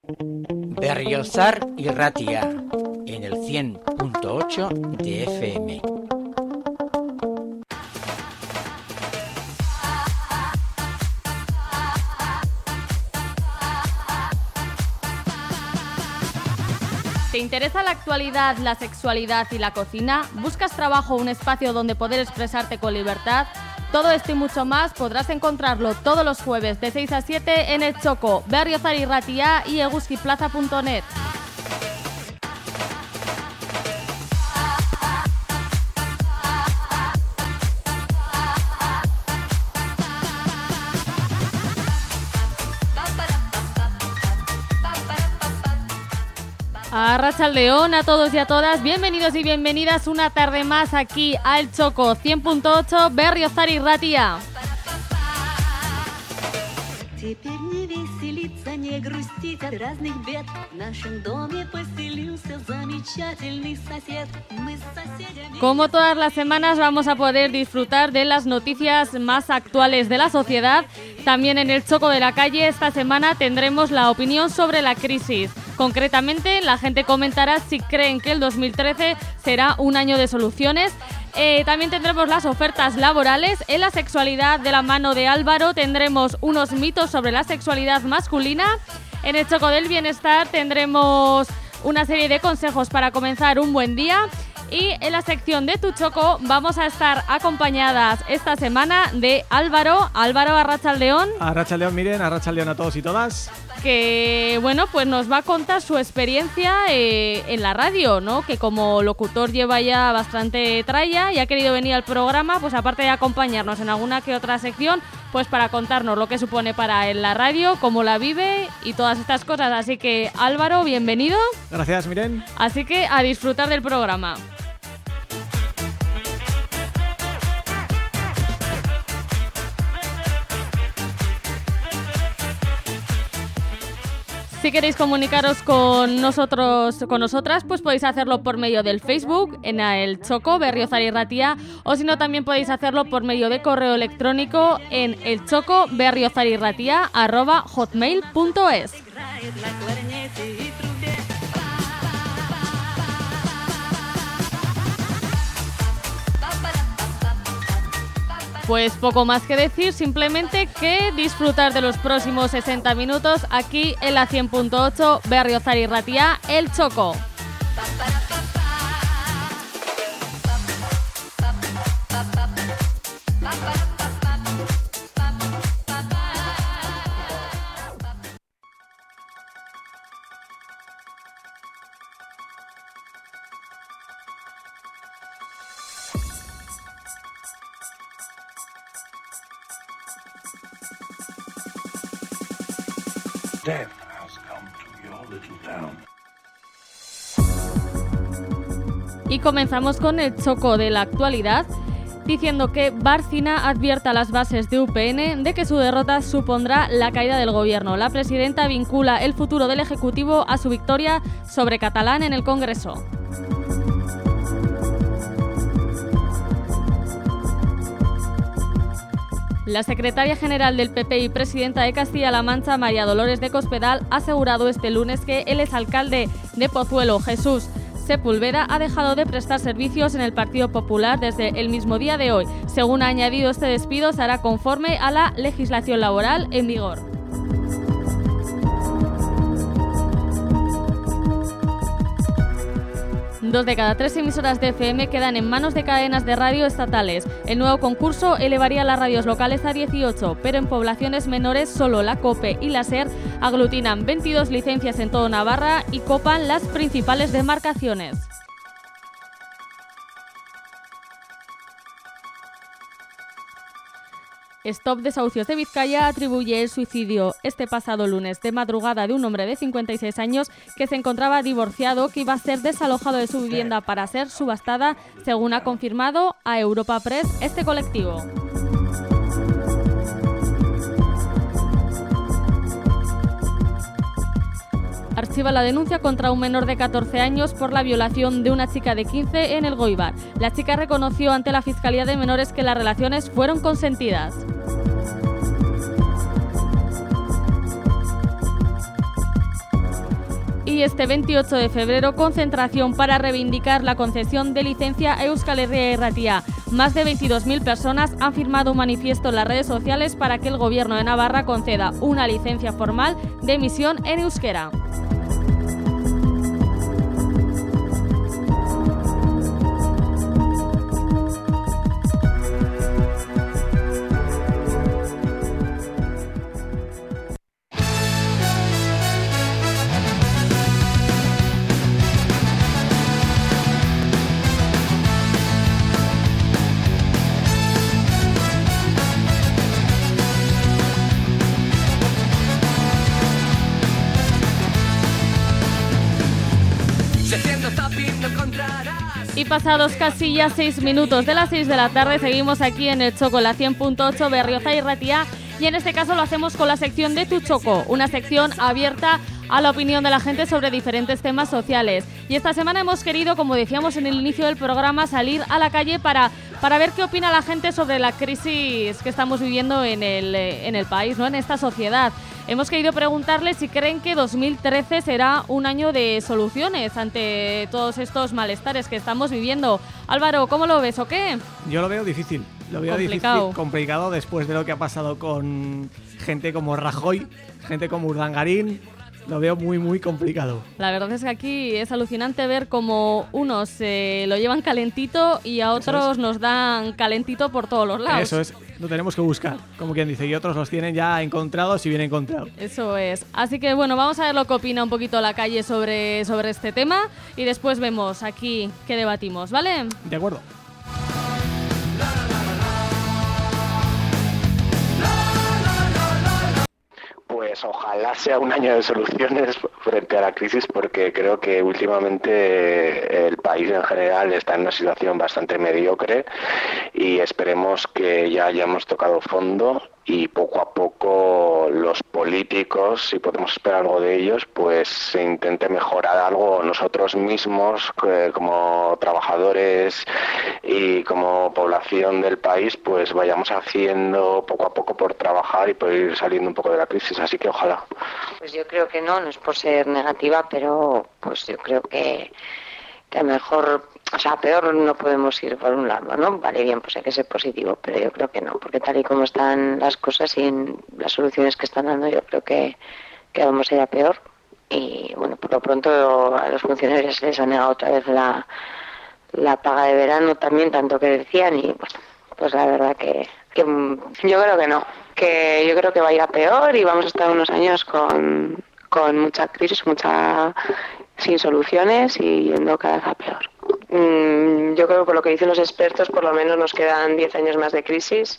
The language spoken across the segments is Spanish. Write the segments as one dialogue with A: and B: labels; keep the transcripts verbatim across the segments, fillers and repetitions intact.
A: Berriozar y Ratia en el cien punto ocho de F M.
B: ¿Te interesa la actualidad, la sexualidad y la cocina? ¿Buscas trabajo o un espacio donde poder expresarte con libertad? Todo esto y mucho más podrás encontrarlo todos los jueves de seis a siete en El Txoko, Berriozar y Ratia y eguzkiplaza punto net. Arratsaldeon a todos y a todas, bienvenidos y bienvenidas una tarde más aquí a El Txoko cien punto ocho Berriozar y Ratia. Como todas las semanas vamos a poder disfrutar de las noticias más actuales de la sociedad. También en El Txoko de la calle esta semana tendremos la opinión sobre la crisis. Concretamente, la gente comentará si creen que el dos mil trece será un año de soluciones. Eh, también tendremos las ofertas laborales. En la sexualidad de la mano de Álvaro tendremos unos mitos sobre la sexualidad masculina. En el Txoko del Bienestar tendremos una serie de consejos para comenzar un buen día. Y en la sección de Tu Txoko vamos a estar acompañadas esta semana de Álvaro. Álvaro, arratsaldeon.
C: Arratsaldeon, miren, arratsaldeon a todos y todas.
B: Que, bueno, pues nos va a contar su experiencia eh, en la radio, ¿no? Que como locutor lleva ya bastante tralla y ha querido venir al programa, pues aparte de acompañarnos en alguna que otra sección, pues para contarnos lo que supone para él la radio, cómo la vive y todas estas cosas. Así que, Álvaro, bienvenido.
C: Gracias, Miren.
B: Así que a disfrutar del programa. Si queréis comunicaros con nosotros, con nosotras, pues podéis hacerlo por medio del Facebook, en El Txoko, Berriozar y Ratia, o si no, también podéis hacerlo por medio de correo electrónico en el txoko berriozar y ratia arroba hotmail punto es. Pues poco más que decir, simplemente que disfrutar de los próximos sesenta minutos aquí en la cien punto ocho Berriozar y Ratia, El Txoko.
D: Death has come to your little town.
B: Y comenzamos con el Txoko de la actualidad, diciendo que Bárcina advierte a las bases de U P N de que su derrota supondrá la caída del gobierno. La presidenta vincula el futuro del Ejecutivo a su victoria sobre Catalán en el Congreso. La secretaria general del P P y presidenta de Castilla-La Mancha, María Dolores de Cospedal, ha asegurado este lunes que el exalcalde de Pozuelo, Jesús Sepúlveda, ha dejado de prestar servicios en el Partido Popular desde el mismo día de hoy. Según ha añadido, este despido se hará conforme a la legislación laboral en vigor. Dos de cada tres emisoras de F M quedan en manos de cadenas de radio estatales. El nuevo concurso elevaría las radios locales a dieciocho, pero en poblaciones menores solo la COPE y la SER aglutinan veintidós licencias en todo Navarra y copan las principales demarcaciones. Stop Desahucios de Vizcaya atribuye el suicidio este pasado lunes de madrugada de un hombre de cincuenta y seis años que se encontraba divorciado, que iba a ser desalojado de su vivienda para ser subastada, según ha confirmado a Europa Press este colectivo. Archiva la denuncia contra un menor de catorce años por la violación de una chica de quince en el Goibar. La chica reconoció ante la Fiscalía de Menores que las relaciones fueron consentidas. y este veintiocho de febrero concentración para reivindicar la concesión de licencia a Euskal Herria Irratia. Más de veintidós mil personas han firmado un manifiesto en las redes sociales para que el Gobierno de Navarra conceda una licencia formal de emisión en euskera. Y pasados casi ya seis minutos de las seis de la tarde, seguimos aquí en el Choco, la cien punto ocho Berriozar y Ratia, y en este caso lo hacemos con la sección de Tu Choco, una sección abierta a la opinión de la gente sobre diferentes temas sociales. Y esta semana hemos querido, como decíamos en el inicio del programa, salir a la calle para, para ver qué opina la gente sobre la crisis que estamos viviendo en el, en el país, ¿no? En esta sociedad. Hemos querido preguntarles si creen que dos mil trece será un año de soluciones ante todos estos malestares que estamos viviendo. Álvaro, ¿cómo lo ves o qué?
C: Yo lo veo difícil. Lo veo
B: complicado.
C: difícil, complicado después de lo que ha pasado con gente como Rajoy, gente como Urdangarín. Lo veo muy, muy complicado. La
B: verdad es que aquí es alucinante ver cómo unos eh, lo llevan calentito y a otros es. nos dan calentito por todos los lados.
C: Eso es, lo tenemos que buscar, como quien dice, y otros los tienen ya encontrados y bien encontrados.
B: Eso es. Así que bueno, vamos a ver lo que opina un poquito la calle sobre, sobre este tema y después vemos aquí qué debatimos, ¿vale?
C: De acuerdo.
E: Pues ojalá sea un año de soluciones frente a la crisis, porque creo que últimamente el país en general está en una situación bastante mediocre y esperemos que ya hayamos tocado fondo y poco a poco los políticos, si podemos esperar algo de ellos, pues se intente mejorar algo nosotros mismos eh, como trabajadores y como población del país, pues vayamos haciendo poco a poco por trabajar y por ir saliendo un poco de la crisis, así que ojalá.
F: Pues yo creo que no, no es por ser negativa, pero pues yo creo que, que a lo mejor, o sea, peor no podemos ir por un lado, ¿no? Vale, bien, pues hay que ser positivo, pero yo creo que no, porque tal y como están las cosas y en las soluciones que están dando, yo creo que, que vamos a ir a peor. Y bueno, por lo pronto a los funcionarios les han negado otra vez la, la paga de verano también, tanto que decían, y bueno, pues la verdad que, que yo creo que no, que yo creo que va a ir a peor y vamos a estar unos años con, con mucha crisis, mucha sin soluciones y yendo cada vez a peor. Yo creo que por lo que dicen los expertos, por lo menos nos quedan diez años más de crisis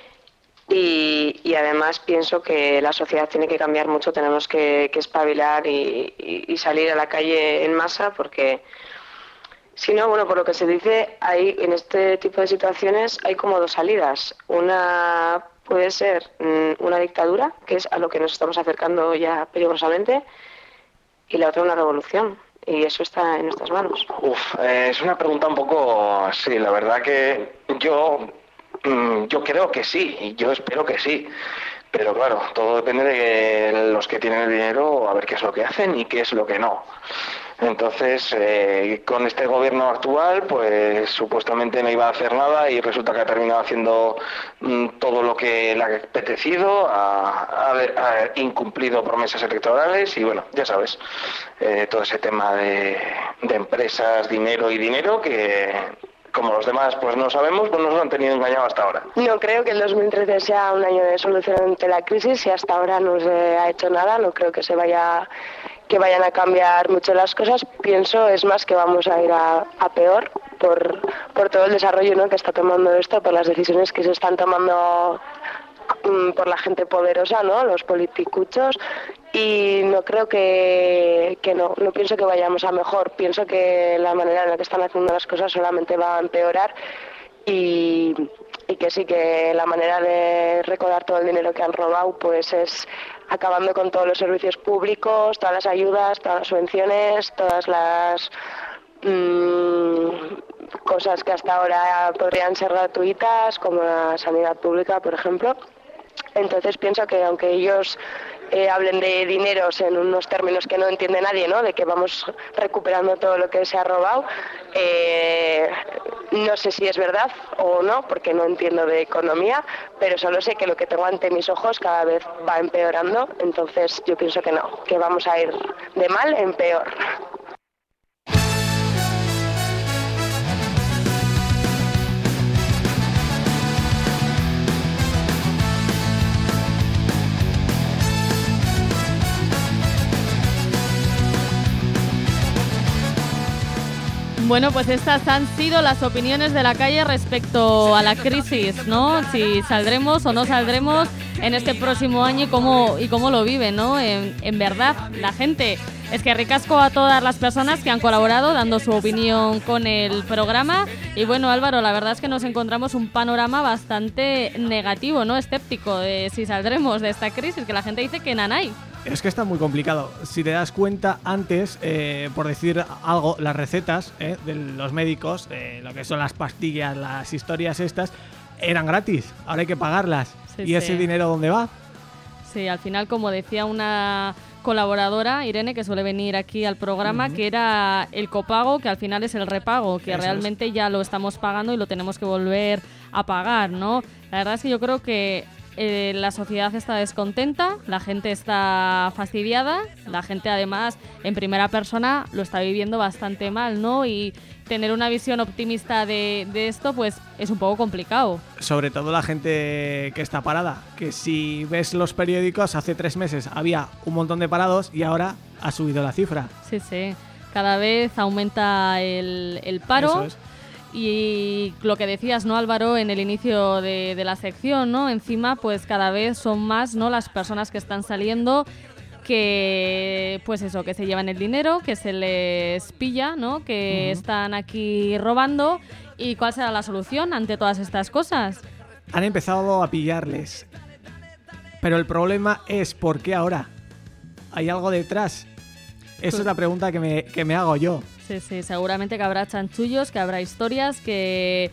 F: y, y además pienso que la sociedad tiene que cambiar mucho, tenemos que, que espabilar y, y, y salir a la calle en masa, porque si no, bueno, por lo que se dice, hay en este tipo de situaciones hay como dos salidas. Una puede ser una dictadura, que es a lo que nos estamos acercando ya peligrosamente, y la otra una revolución. Y eso está en nuestras manos.
E: Uf, eh, es una pregunta un poco, sí, la verdad que yo, mm, yo creo que sí, y yo espero que sí. Pero claro, todo depende de los que tienen el dinero, a ver qué es lo que hacen y qué es lo que no. Entonces, eh, con este gobierno actual, pues supuestamente no iba a hacer nada y resulta que ha terminado haciendo mm, todo lo que le ha apetecido, ha, ha, ha incumplido promesas electorales y bueno, ya sabes, eh, todo ese tema de, de empresas, dinero y dinero que, como los demás pues no sabemos, pues nos han tenido engañado hasta ahora.
F: No creo que el dos mil trece sea un año de solución ante la crisis y hasta ahora no se ha hecho nada, no creo que se vaya que vayan a cambiar mucho las cosas. Pienso, es más, que vamos a ir a, a peor por, por todo el desarrollo, ¿no?, que está tomando esto, por las decisiones que se están tomando um, por la gente poderosa, ¿no?, los politicuchos, y no creo que, que no, no pienso que vayamos a mejor. Pienso que la manera en la que están haciendo las cosas solamente va a empeorar y, y que sí, que la manera de recaudar todo el dinero que han robado pues es acabando con todos los servicios públicos, todas las ayudas, todas las subvenciones, todas las mmm, cosas que hasta ahora podrían ser gratuitas, como la sanidad pública, por ejemplo. Entonces pienso que aunque ellos
G: eh, hablen de dineros en unos términos que no entiende nadie, ¿no? De que vamos recuperando todo lo que se ha robado. Eh, no sé si es verdad o no, porque no entiendo de economía, pero solo sé que lo que tengo ante mis ojos cada vez va empeorando, entonces yo pienso que no, que vamos a ir de mal en peor.
B: Bueno, pues estas han sido las opiniones de la calle respecto a la crisis, ¿no? Si saldremos o no saldremos en este próximo año y cómo, y cómo lo vive, ¿no? En, en verdad, la gente. Es que ricasco a todas las personas que han colaborado dando su opinión con el programa. Y bueno, Álvaro, la verdad es que nos encontramos un panorama bastante negativo, ¿no? Escéptico de si saldremos de esta crisis, que la gente dice que nanay.
C: Es que está muy complicado. Si te das cuenta, antes, eh, por decir algo, las recetas eh, de los médicos, eh, lo que son las pastillas, las historias estas, eran gratis. Ahora hay que pagarlas.
B: Sí,
C: ¿Y
B: sí.
C: ese dinero dónde va?
B: Sí, al final, como decía una colaboradora, Irene, que suele venir aquí al programa, uh-huh. que era el copago, que al final es el repago, que Eso realmente es. Ya lo estamos pagando y lo tenemos que volver a pagar, ¿no? La verdad es que yo creo que Eh, la sociedad está descontenta, la gente está fastidiada, la gente además en primera persona lo está viviendo bastante mal, ¿no? Y tener una visión optimista de, de esto pues es un poco complicado.
C: Sobre todo la gente que está parada, que si ves los periódicos hace tres meses había un montón de parados y ahora ha subido la cifra.
B: Sí, sí, cada vez aumenta el, el paro.
C: Eso es.
B: Y lo que decías, ¿no, Álvaro, en el inicio de, de la sección, ¿no? Encima, pues cada vez son más, ¿no?, las personas que están saliendo que, pues eso, que se llevan el dinero, que se les pilla, ¿no?, que uh-huh. están aquí robando. ¿Y cuál será la solución ante todas estas cosas?
C: Han empezado a pillarles. Pero el problema es ¿por qué ahora? ¿Hay algo detrás? Esa pues, es la pregunta que me, que me hago yo.
B: Sí, sí, seguramente que habrá chanchullos, que habrá historias, que,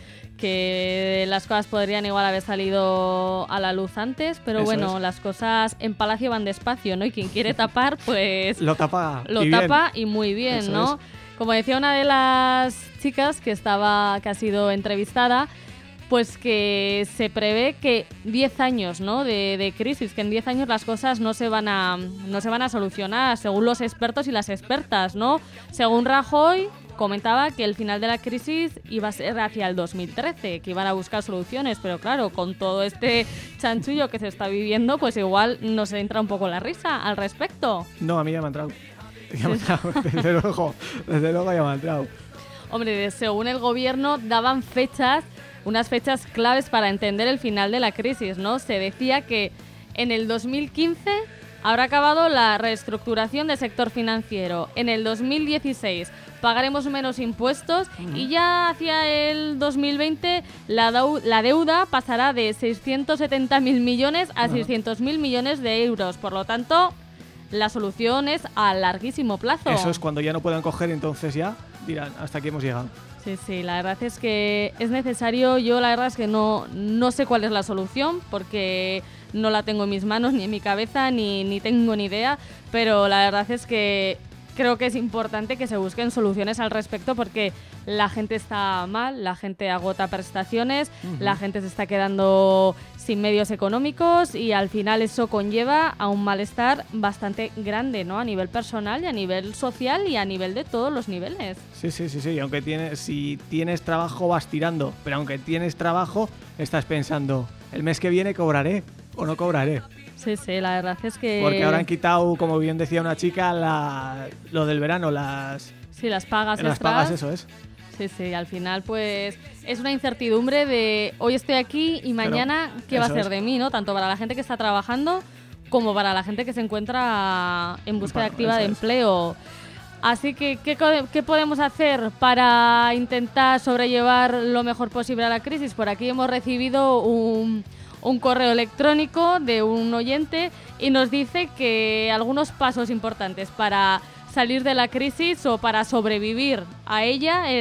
B: que las cosas podrían igual haber salido a la luz antes, pero Eso bueno, es. Las cosas en Palacio van despacio, ¿no? Y quien quiere tapar, pues...
C: lo tapa
B: Lo
C: y
B: tapa
C: bien.
B: y muy bien,
C: Eso
B: ¿no?
C: Es.
B: Como decía una de las chicas que estaba, que ha sido entrevistada, pues que se prevé que diez años, ¿no?, de, de crisis, que en diez años las cosas no se van a no se van a solucionar, según los expertos y las expertas, ¿no? Según Rajoy, comentaba que el final de la crisis iba a ser hacia el dos mil trece, que iban a buscar soluciones, pero claro, con todo este chanchullo que se está viviendo, pues igual nos entra un poco la risa al respecto.
C: No, a mí ya me ha entrado. Ya me ha entrado, desde luego, desde luego ya me ha entrado.
B: Hombre, según el gobierno daban fechas, unas fechas claves para entender el final de la crisis, ¿no? Se decía que en el dos mil quince habrá acabado la reestructuración del sector financiero. En el dos mil dieciséis pagaremos menos impuestos uh-huh. y ya hacia el dos mil veinte la, deu- la deuda pasará de seiscientos setenta mil millones a uh-huh. seiscientos mil millones de euros. Por lo tanto, la solución es a larguísimo plazo.
C: Eso es cuando ya no puedan coger, entonces ya dirán, hasta aquí hemos llegado.
B: Sí, sí, la verdad es que es necesario. Yo la verdad es que no, no sé cuál es la solución porque no la tengo en mis manos, ni en mi cabeza, ni, ni tengo ni idea, pero la verdad es que creo que es importante que se busquen soluciones al respecto porque la gente está mal, la gente agota prestaciones, uh-huh. la gente se está quedando sin medios económicos y al final eso conlleva a un malestar bastante grande, ¿no? A nivel personal y a nivel social y a nivel de todos los niveles.
C: Sí, sí, sí, sí. Aunque tienes, si tienes trabajo vas tirando, pero aunque tienes trabajo estás pensando, el mes que viene cobraré o no cobraré.
B: Sí, sí, la verdad es que...
C: Porque ahora han quitado, como bien decía una chica, la, lo del verano, las...
B: Sí, las pagas
C: Las
B: extras.
C: pagas, eso es.
B: Sí, sí, al final pues es una incertidumbre de hoy estoy aquí y mañana Pero, qué va a ser es. de mí, ¿no? Tanto para la gente que está trabajando como para la gente que se encuentra en búsqueda bueno, activa de es. empleo. Así que, ¿qué, ¿qué podemos hacer para intentar sobrellevar lo mejor posible a la crisis? Por aquí hemos recibido un... un correo electrónico de un oyente y nos dice que algunos pasos importantes para salir de la crisis o para sobrevivir a ella es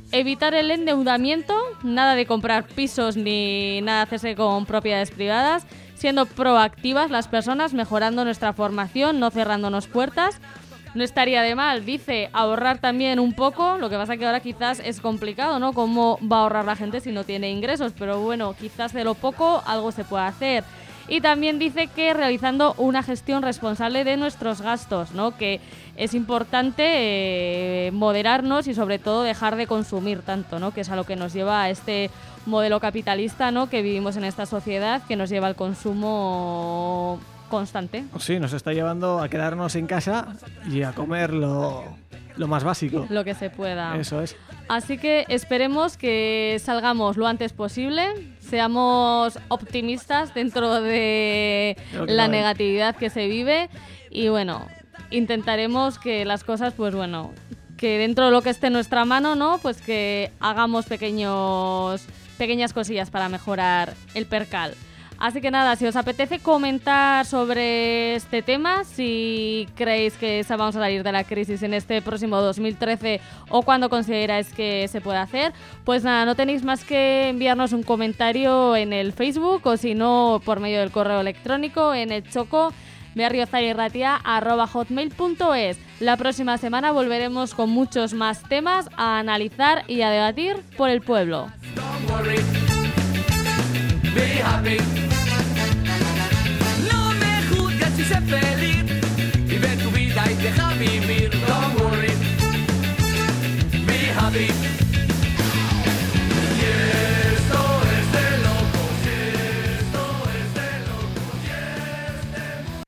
B: Evitar el endeudamiento, nada de comprar pisos ni nada de hacerse con propiedades privadas, siendo proactivas las personas, mejorando nuestra formación, no cerrándonos puertas. No estaría de mal, dice, ahorrar también un poco, lo que pasa que ahora quizás es complicado, ¿no? ¿Cómo va a ahorrar la gente si no tiene ingresos? Pero bueno, quizás de lo poco algo se puede hacer. Y también dice que realizando una gestión responsable de nuestros gastos, ¿no? Que es importante eh, moderarnos y sobre todo dejar de consumir tanto, ¿no? Que es a lo que nos lleva a este modelo capitalista, ¿no? Que vivimos en esta sociedad, que nos lleva al consumo constante.
C: Sí, nos está llevando a quedarnos en casa y a comer lo, lo más básico.
B: Lo que se pueda.
C: Eso es.
B: Así que esperemos que salgamos lo antes posible, seamos optimistas dentro de la
C: vale.
B: negatividad que se vive y bueno, intentaremos que las cosas, pues bueno, que dentro de lo que esté en nuestra mano, ¿no? Pues que hagamos pequeños, pequeñas cosillas para mejorar el percal. Así que nada, si os apetece comentar sobre este tema, si creéis que vamos a salir de la crisis en este próximo dos mil trece o cuando consideráis que se puede hacer, pues nada, no tenéis más que enviarnos un comentario en el Facebook o si no por medio del correo electrónico en el choco berriozariratia arroba hotmail punto es. La próxima semana volveremos con muchos más temas a analizar y a debatir por el pueblo.
H: Be happy. No me juzgues y sé feliz. Vive tu vida y deja vivir. Don't worry. Be happy. Y esto es de locos. Esto es de locos. Y es de...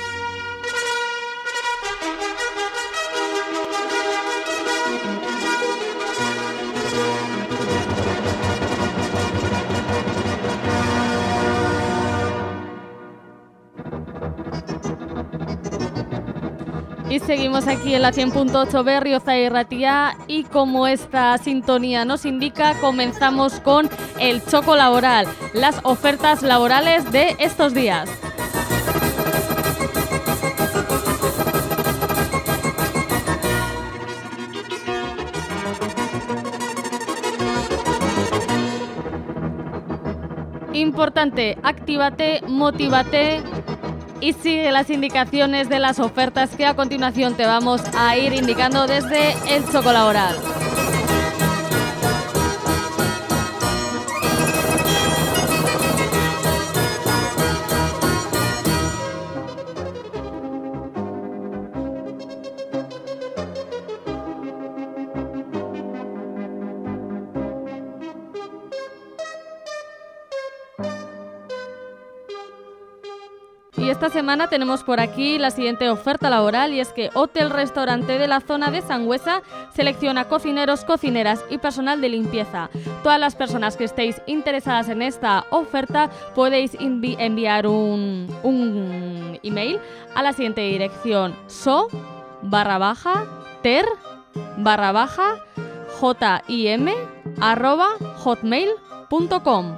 B: Y seguimos aquí en la cien punto ocho Berriozar y Ratia y como esta sintonía nos indica, comenzamos con el Choco Laboral, las ofertas laborales de estos días. Importante, actívate, motívate y sigue las indicaciones de las ofertas que a continuación te vamos a ir indicando desde el Choco Laboral. Y esta semana tenemos por aquí la siguiente oferta laboral y es que Hotel Restaurante de la zona de Sangüesa selecciona cocineros, cocineras y personal de limpieza. Todas las personas que estéis interesadas en esta oferta podéis envi- enviar un, un email a la siguiente dirección: so barra baja ter barra baja jim arroba hotmail punto com.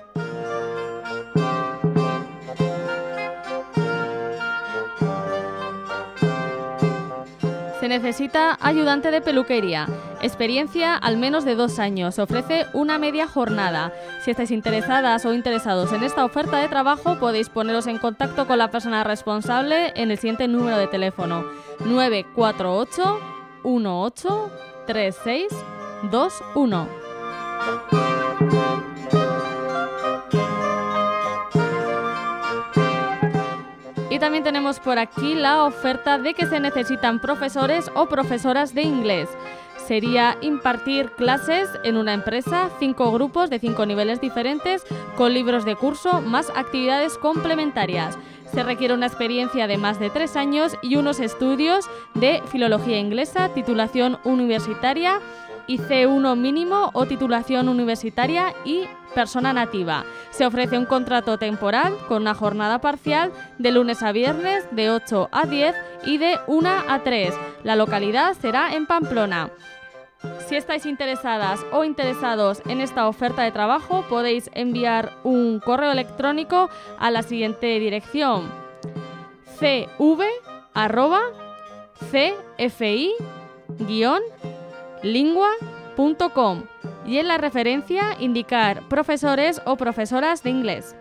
B: Se necesita ayudante de peluquería. Experiencia al menos de dos años. Se ofrece una media jornada. Si estáis interesadas o interesados en esta oferta de trabajo, podéis poneros en contacto con la persona responsable en el siguiente número de teléfono: nueve cuatro ocho uno ocho tres seis dos uno. Y también tenemos por aquí la oferta de que se necesitan profesores o profesoras de inglés. Sería impartir clases en una empresa, cinco grupos de cinco niveles diferentes, con libros de curso más actividades complementarias. Se requiere una experiencia de más de tres años y unos estudios de filología inglesa, titulación universitaria y ce uno mínimo o titulación universitaria y persona nativa. Se ofrece un contrato temporal con una jornada parcial de lunes a viernes de ocho a diez y de una a tres. La localidad será en Pamplona. Si estáis interesadas o interesados en esta oferta de trabajo, podéis enviar un correo electrónico a la siguiente dirección: cv arroba cfi guión lingua punto com y en la referencia indicar profesores o profesoras de inglés.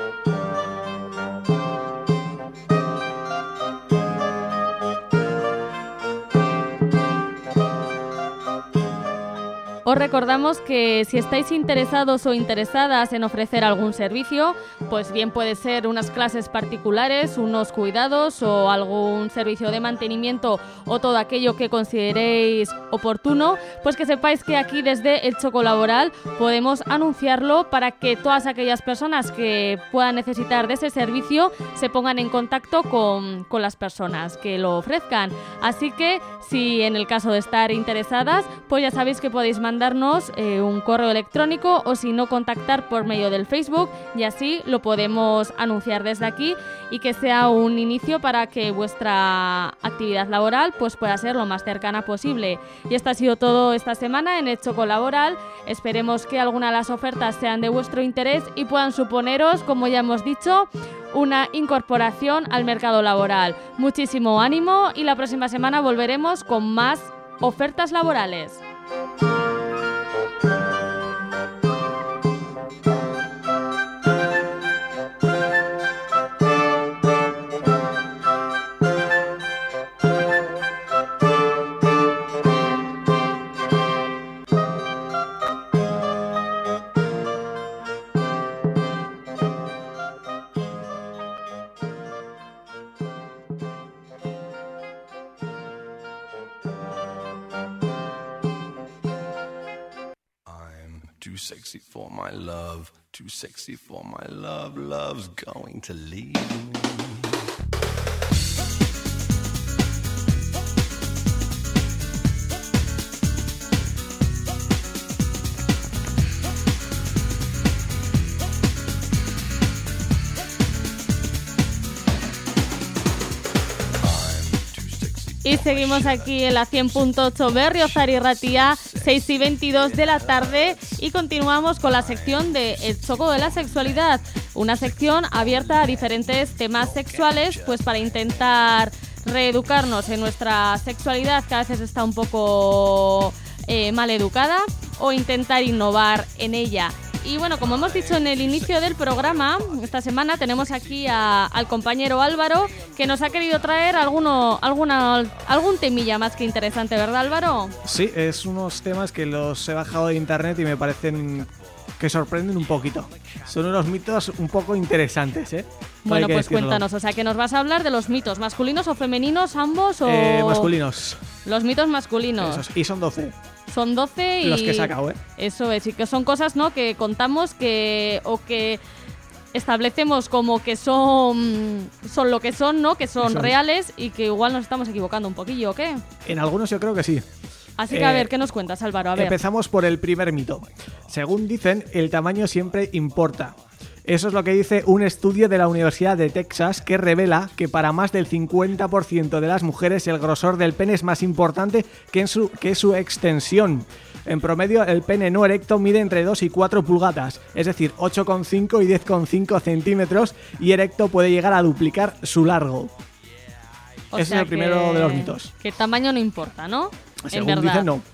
B: Os recordamos que si estáis interesados o interesadas en ofrecer algún servicio, pues bien puede ser unas clases particulares, unos cuidados o algún servicio de mantenimiento o todo aquello que consideréis oportuno, pues que sepáis que aquí desde el Choco Laboral podemos anunciarlo para que todas aquellas personas que puedan necesitar de ese servicio se pongan en contacto con, con las personas que lo ofrezcan. Así que si en el caso de estar interesadas, pues ya sabéis que podéis mandar mandarnos eh, un correo electrónico o si no contactar por medio del Facebook y así lo podemos anunciar desde aquí y que sea un inicio para que vuestra actividad laboral pues pueda ser lo más cercana posible. Y esto ha sido todo esta semana en el Choco Laboral. Esperemos que algunas de las ofertas sean de vuestro interés y puedan suponeros, como ya hemos dicho, una incorporación al mercado laboral. Muchísimo ánimo y la próxima semana volveremos con más ofertas laborales.
I: Too sexy for my love, too sexy for my love, love's going to leave me.
B: Y seguimos aquí en la cien punto ocho Berriozar y Ratia, seis y veintidós de la tarde, y continuamos con la sección de El Choco de la Sexualidad, una sección abierta a diferentes temas sexuales, pues para intentar reeducarnos en nuestra sexualidad, que a veces está un poco eh, mal educada, o intentar innovar en ella. Y bueno, como hemos dicho en el inicio del programa, esta semana tenemos aquí a, al compañero Álvaro, que nos ha querido traer alguno, alguna, algún temilla más que interesante, ¿verdad, Álvaro?
C: Sí, es unos temas que los he bajado de internet y me parecen que sorprenden un poquito. Son unos mitos un poco interesantes, ¿eh?
B: Bueno, pues decirlo. Cuéntanos, o sea, que nos vas a hablar de los mitos, ¿masculinos o femeninos, ambos? O...
C: Eh, masculinos.
B: Los mitos masculinos.
C: Esos, y son doce.
B: Son doce y...
C: Los que he sacado, ¿eh?
B: Eso es, y que son cosas, ¿no?, que contamos que o que establecemos como que son son lo que son, ¿no?, que son Eso reales es. Y que igual nos estamos equivocando un poquillo, ¿o qué?
C: En algunos yo creo que sí.
B: Así que
C: eh,
B: a ver, ¿qué nos cuentas, Álvaro? A ver.
C: Empezamos por el primer mito. Según dicen, el tamaño siempre importa. Eso es lo que dice un estudio de la Universidad de Texas que revela que para más del cincuenta por ciento de las mujeres el grosor del pene es más importante que, en su, que su extensión. En promedio, el pene no erecto mide entre dos y cuatro pulgadas, es decir, ocho coma cinco y diez coma cinco centímetros, y erecto puede llegar a duplicar su largo.
B: O
C: Ese
B: sea
C: es el primero
B: que,
C: de los mitos.
B: Que el tamaño no importa, ¿no?
C: Según
B: en verdad.
C: dicen, no.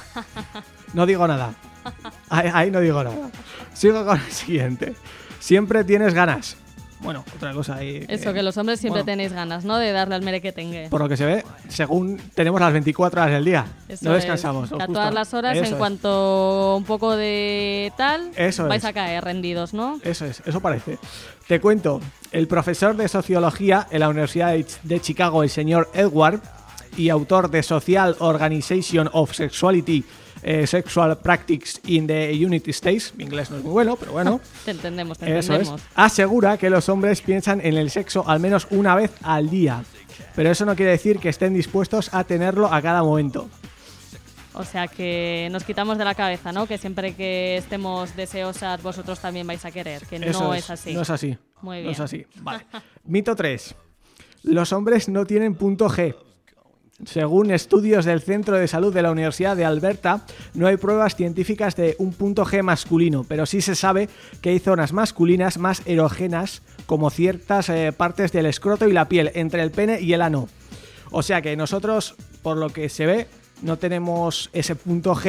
C: No digo nada. Ahí, ahí no digo nada. Sigo con el siguiente. Siempre tienes ganas. Bueno, otra cosa ahí.
B: Eso, que, que los hombres siempre bueno, tenéis ganas, ¿no?, de darle al merequetengue.
C: Por lo que se ve, según tenemos las veinticuatro horas del día.
B: Eso
C: no descansamos.
B: Es, a todas las horas, eso en es. Cuanto un poco de tal,
C: eso
B: vais
C: es.
B: a caer rendidos, ¿no?
C: Eso es, eso parece. Te cuento, el profesor de Sociología en la Universidad de Chicago, el señor Edward, y autor de Social Organization of Sexuality, eh, Sexual Practice in the United States, mi inglés no es muy bueno, pero bueno.
B: Te entendemos, te
C: eso
B: entendemos.
C: Es, asegura que los hombres piensan en el sexo al menos una vez al día, pero eso no quiere decir que estén dispuestos a tenerlo a cada momento.
B: O sea que nos quitamos de la cabeza, ¿no?, que siempre que estemos deseosas vosotros también vais a querer, que
C: eso
B: no
C: es,
B: es así.
C: No es así.
B: Muy bien.
C: No es así. Vale. Mito tres. Los hombres no tienen punto G. Según estudios del Centro de Salud de la Universidad de Alberta, no hay pruebas científicas de un punto G masculino, pero sí se sabe que hay zonas masculinas más erógenas, como ciertas eh, partes del escroto y la piel, entre el pene y el ano. O sea que nosotros, por lo que se ve, no tenemos ese punto G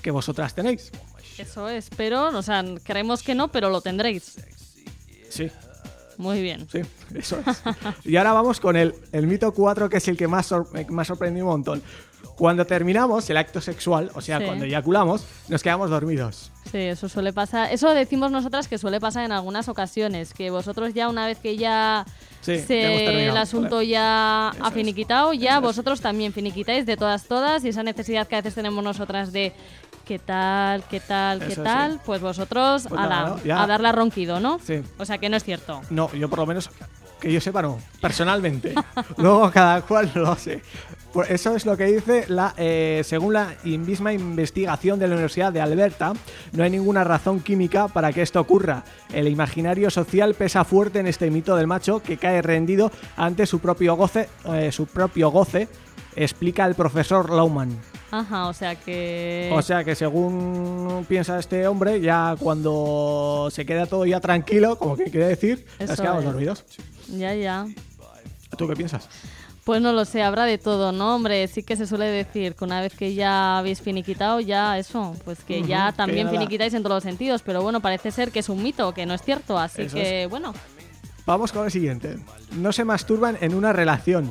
C: que vosotras tenéis.
B: Eso es, pero, o sea, creemos que no, pero lo tendréis.
C: Sí.
B: Muy bien.
C: Sí, eso es. Y ahora vamos con el, el mito cuatro, que es el que más sor- me ha sorprendido un montón. Cuando terminamos el acto sexual, o sea,
B: Sí.
C: cuando eyaculamos, nos quedamos dormidos.
B: Sí, eso suele pasar. Eso decimos nosotras que suele pasar en algunas ocasiones, que vosotros ya una vez que ya
C: Sí,
B: se,
C: ya hemos terminado,
B: el asunto
C: vale.
B: ya
C: Eso
B: ha
C: es.
B: finiquitado, ya
C: Eso es.
B: vosotros también finiquitáis de todas todas, y esa necesidad que a veces tenemos nosotras de qué tal, qué tal, qué
C: Eso sí.
B: tal, pues vosotros
C: Pues
B: ala,
C: nada, ¿no? Ya.
B: a darle a ronquido, ¿no?
C: Sí.
B: O sea que no es cierto.
C: No, yo por lo menos, que yo sepa, no. Personalmente. Luego cada cual lo sé. Pues eso es lo que dice la, eh, según la misma investigación de la Universidad de Alberta, no hay ninguna razón química para que esto ocurra. El imaginario social pesa fuerte en este mito del macho que cae rendido ante su propio goce, eh, su propio goce, explica el profesor Lauman.
B: Ajá, o sea que...
C: O sea que según piensa este hombre, ya cuando se queda todo ya tranquilo, como que quiere decir, nos
B: Eso
C: quedamos
B: es.
C: dormidos.
B: Ya, ya.
C: ¿Tú qué piensas?
B: Pues no lo sé, habrá de todo, ¿no? Hombre, sí que se suele decir que una vez que ya habéis finiquitado, ya eso, pues que
C: Ujú,
B: ya
C: que
B: también
C: ya nada.
B: finiquitáis en todos los sentidos, pero bueno, parece ser que es un mito, que no es cierto, así
C: Eso
B: que bueno.
C: Vamos con el siguiente. No se masturban en una relación.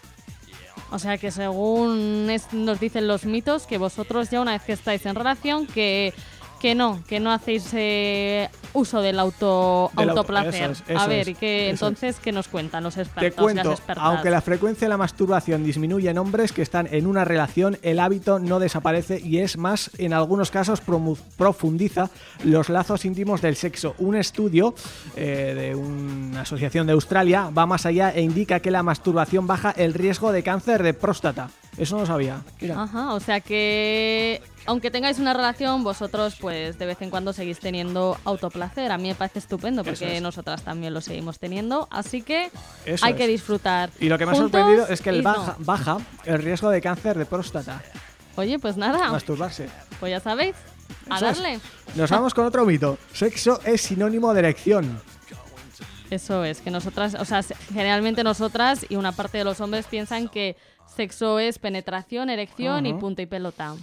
B: O sea que según es- nos dicen los mitos, que vosotros ya una vez que estáis en relación, que, que no, que no hacéis eh, uso del auto
C: Del auto,
B: autoplacer.
C: eso es, eso
B: A ver,
C: es,
B: y que
C: eso
B: entonces, ¿qué nos cuentan los
C: Te
B: expertos?
C: cuento,
B: las expertas?
C: aunque la frecuencia de la masturbación disminuye en hombres que están en una relación, el hábito no desaparece y es más, en algunos casos promu- profundiza los lazos íntimos del sexo. Un estudio eh, de una asociación de Australia va más allá e indica que la masturbación baja el riesgo de cáncer de próstata. Eso no lo sabía. Mira.
B: Ajá, o sea que aunque tengáis una relación, vosotros pues de vez en cuando seguís teniendo autoplacer. A mí me parece estupendo porque
C: Eso es.
B: nosotras también lo seguimos teniendo, así que
C: Eso
B: hay
C: es.
B: que disfrutar.
C: Y lo que me ha
B: juntos
C: sorprendido es que el
B: y
C: baja,
B: no.
C: baja el riesgo de cáncer de próstata.
B: Oye, pues nada,
C: Masturbarse.
B: pues ya sabéis, a
C: Eso es.
B: darle.
C: Nos vamos con otro mito. Sexo es sinónimo de erección.
B: Eso es, que nosotras, o sea, se- generalmente nosotras y una parte de los hombres piensan que sexo es penetración, erección y
C: Ujú.
B: punto y pelota.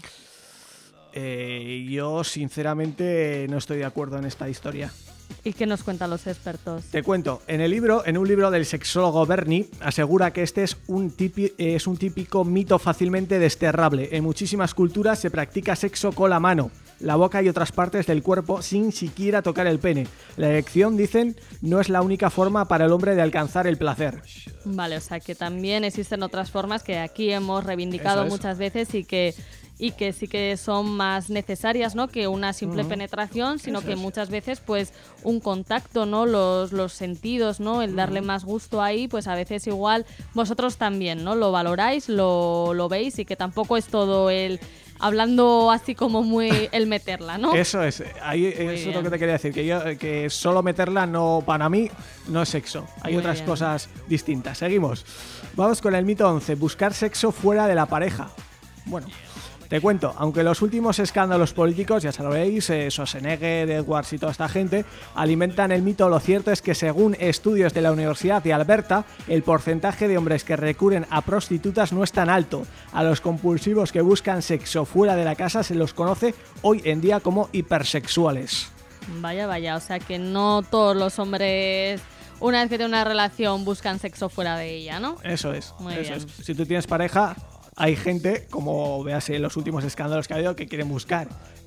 C: Eh, yo sinceramente no estoy de acuerdo en esta historia.
B: ¿Y qué nos cuentan los expertos?
C: Te cuento, en el libro, en un libro del sexólogo Bernie, asegura que este es un, tipi- es un típico mito fácilmente desterrable. En muchísimas culturas se practica sexo con la mano, la boca y otras partes del cuerpo sin siquiera tocar el pene. La erección, dicen, no es la única forma para el hombre de alcanzar el placer.
B: Vale, o sea que también existen otras formas que aquí hemos reivindicado
C: Eso es.
B: muchas veces y que y que sí que son más necesarias, ¿no? Que una simple
C: Ujú.
B: penetración, sino
C: Eso
B: que
C: es.
B: muchas veces pues un contacto, ¿no? Los, los sentidos, ¿no? El darle más gusto ahí, pues a veces igual vosotros también, ¿no? Lo valoráis, lo, lo veis y que tampoco es todo el hablando así como muy el meterla, ¿no?
C: Eso es, ahí eso es lo
B: bien.
C: que te quería decir, que yo que solo meterla no, para mí, no es sexo. Hay
B: Muy
C: otras
B: bien.
C: cosas distintas. Seguimos. Vamos con el mito once, buscar sexo fuera de la pareja. Bueno, te cuento, aunque los últimos escándalos políticos, ya sabéis, eh, Schwarzenegger, Edwards y toda esta gente, alimentan el mito, lo cierto es que según estudios de la Universidad de Alberta, el porcentaje de hombres que recurren a prostitutas no es tan alto. A los compulsivos que buscan sexo fuera de la casa se los conoce hoy en día como hipersexuales.
B: Vaya, vaya, o sea que no todos los hombres una vez que tienen una relación buscan sexo fuera de ella, ¿no?
C: Eso es,
B: Muy
C: eso
B: bien.
C: es. Si tú tienes pareja, hay gente, como veas en los últimos escándalos que ha habido, que quieren buscar.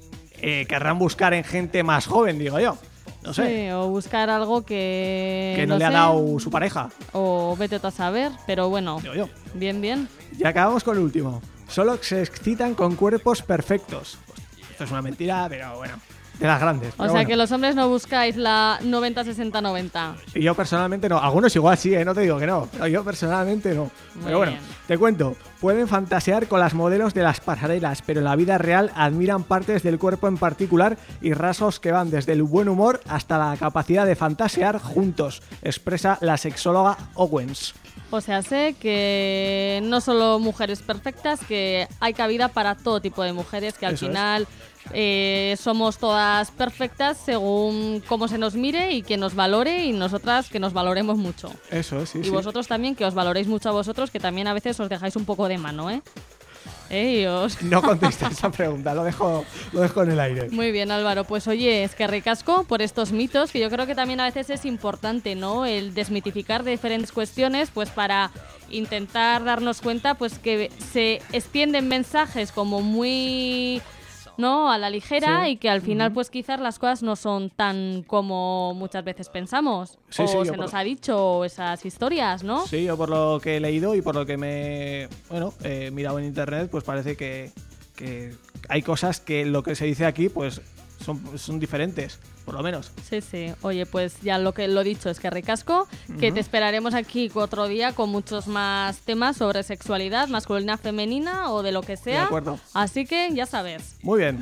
C: Eh, querrán buscar en gente más joven, digo yo. No sé.
B: Sí, o buscar algo que...
C: Que no, le ha
B: sé,
C: dado su pareja,
B: O vete tú a saber, pero bueno,
C: digo yo.
B: bien, bien.
C: Y acabamos con el último. Solo se excitan con cuerpos perfectos. Pues, esto es una mentira, pero bueno, de las grandes.
B: O
C: pero
B: sea
C: bueno.
B: que los hombres no buscáis la noventa sesenta noventa.
C: Y yo personalmente no. Algunos igual sí, ¿eh? No te digo que no. Pero yo personalmente no.
B: Muy
C: pero bueno,
B: bien.
C: te cuento. Pueden fantasear con las modelos de las pasarelas, pero en la vida real admiran partes del cuerpo en particular y rasgos que van desde el buen humor hasta la capacidad de fantasear juntos, expresa la sexóloga Owens.
B: O sea, sé que no solo mujeres perfectas, que hay cabida para todo tipo de mujeres, que al
C: Eso es.
B: final eh, somos todas perfectas según cómo se nos mire y que nos valore y nosotras que nos valoremos mucho.
C: Eso es, sí,
B: y
C: sí.
B: vosotros también, que os valoréis mucho a vosotros, que también a veces os dejáis un poco de mano, ¿eh? Ey, os...
C: No contesta esa pregunta, lo dejo, lo dejo en el aire.
B: Muy bien, Álvaro. Pues oye, es que ricasco por estos mitos, que yo creo que también a veces es importante, ¿no? El desmitificar diferentes cuestiones, pues para intentar darnos cuenta, pues que se extienden mensajes como muy... ¿no? A la ligera, sí. Y que al final pues quizás las cosas no son tan como muchas veces pensamos,
C: sí,
B: o
C: sí,
B: se nos lo... ha dicho esas historias, ¿no?
C: Sí, yo por lo que he leído y por lo que me bueno he mirado en internet, pues parece que, que hay cosas que lo que se dice aquí pues son, son diferentes, por lo menos.
B: Sí, sí. Oye, pues ya lo que lo dicho es que ricasco, uh-huh. que te esperaremos aquí otro día con muchos más temas sobre sexualidad masculina, femenina o de lo que sea.
C: De acuerdo.
B: Así que ya sabes.
C: Muy bien.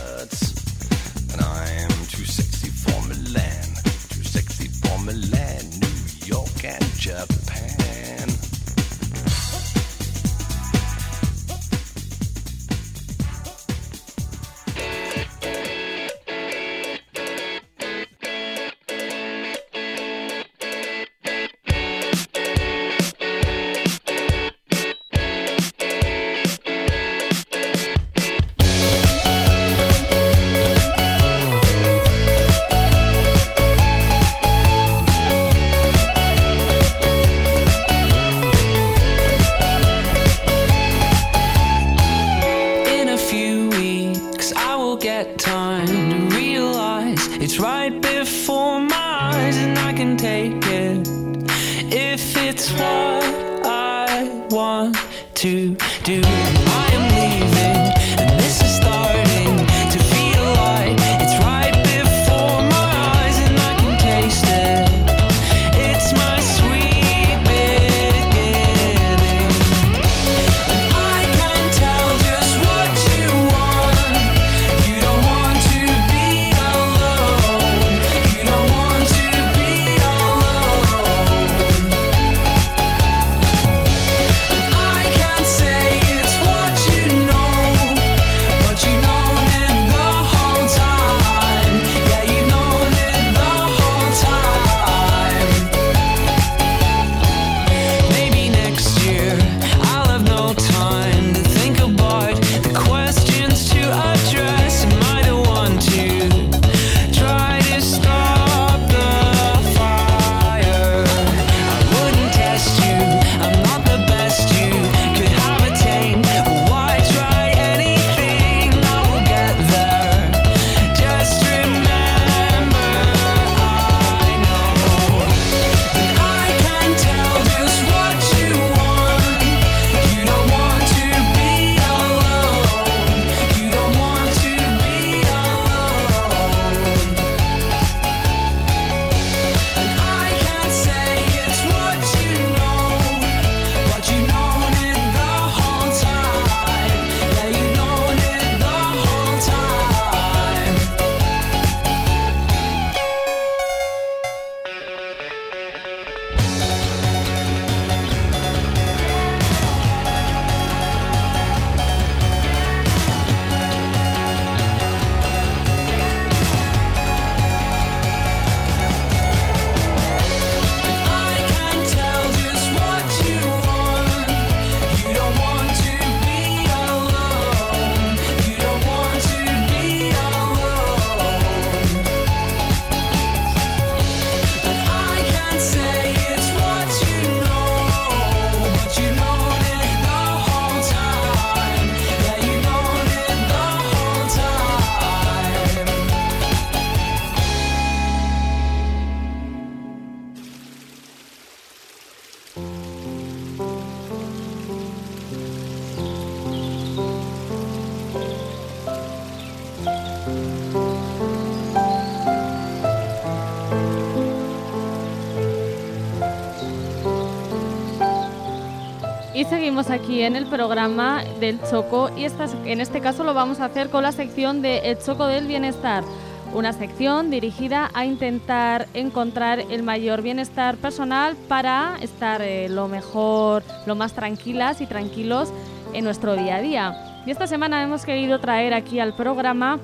B: Y seguimos aquí en el programa del Choco y esta, en este caso lo vamos a hacer con la sección de El Choco del Bienestar, una sección dirigida a intentar encontrar el mayor bienestar personal para estar eh, lo mejor, lo más tranquilas y tranquilos en nuestro día a día. Y esta semana hemos querido traer aquí al programa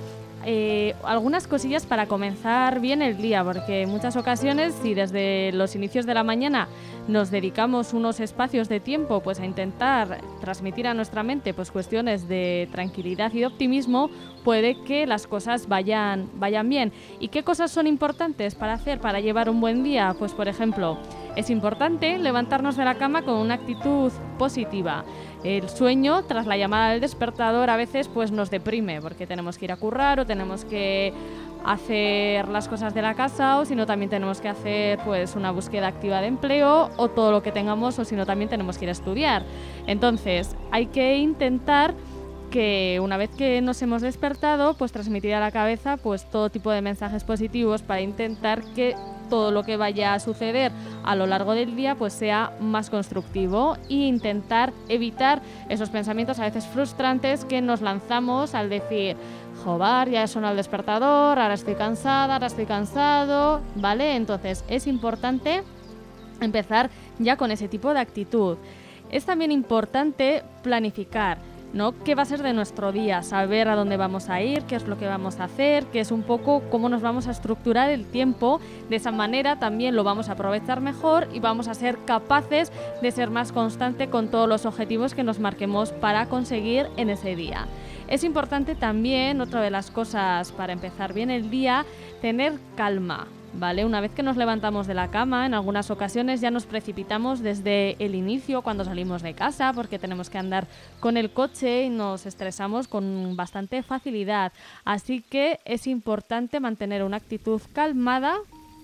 B: eh, algunas cosillas para comenzar bien el día, porque en muchas ocasiones, si desde los inicios de la mañana nos dedicamos unos espacios de tiempo pues a intentar transmitir a nuestra mente pues cuestiones de tranquilidad y de optimismo, puede que las cosas vayan, vayan bien. ¿Y qué cosas son importantes para hacer, para llevar un buen día? Pues por ejemplo, es importante levantarnos de la cama con una actitud positiva. El sueño, tras la llamada del despertador, a veces pues nos deprime porque tenemos que ir a currar o tenemos que hacer las cosas de la casa, o si no también tenemos que hacer pues una búsqueda activa de empleo o todo lo que tengamos, o si no también tenemos que ir a estudiar. Entonces hay que intentar que una vez que nos hemos despertado pues transmitir a la cabeza pues todo tipo de mensajes positivos para intentar que todo lo que vaya a suceder a lo largo del día pues sea más constructivo, e intentar evitar esos pensamientos a veces frustrantes que nos lanzamos al decir: joder, ya sonó el despertador, ahora estoy cansada, ahora estoy cansado, ¿vale? Entonces es importante empezar ya con ese tipo de actitud. Es también importante planificar, ¿no? ¿Qué va a ser de nuestro día? Saber a dónde vamos a ir, qué es lo que vamos a hacer, qué es un poco cómo nos vamos a estructurar el tiempo. De esa manera también lo vamos a aprovechar mejor y vamos a ser capaces de ser más constante con todos los objetivos que nos marquemos para conseguir en ese día. Es importante también, otra de las cosas para empezar bien el día, tener calma, ¿vale? Una vez que nos levantamos de la cama, en algunas ocasiones ya nos precipitamos desde el inicio cuando salimos de casa porque tenemos que andar con el coche y nos estresamos con bastante facilidad. Así que es importante mantener una actitud calmada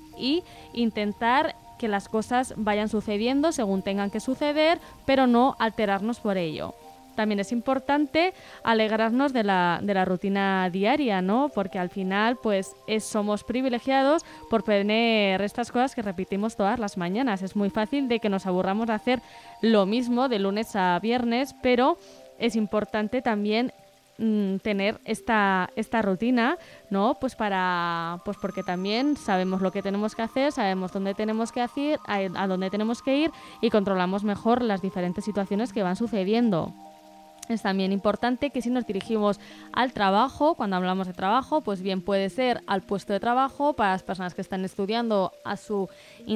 B: y intentar que las cosas vayan sucediendo según tengan que suceder, pero no alterarnos por ello. También es importante alegrarnos de la, de la rutina diaria, ¿no? Porque al final, pues, es, somos privilegiados por tener estas cosas que repetimos todas las mañanas. Es muy fácil de que nos aburramos de hacer lo mismo de lunes a viernes, pero es importante también mmm, tener esta, esta rutina, ¿no? Pues para, pues porque también sabemos lo que tenemos que hacer, sabemos dónde tenemos que ir, a, a dónde tenemos que ir y controlamos mejor las diferentes situaciones que van sucediendo. Es también importante que si nos dirigimos al trabajo, cuando hablamos de trabajo, pues bien puede ser al puesto de trabajo para las personas que están estudiando a su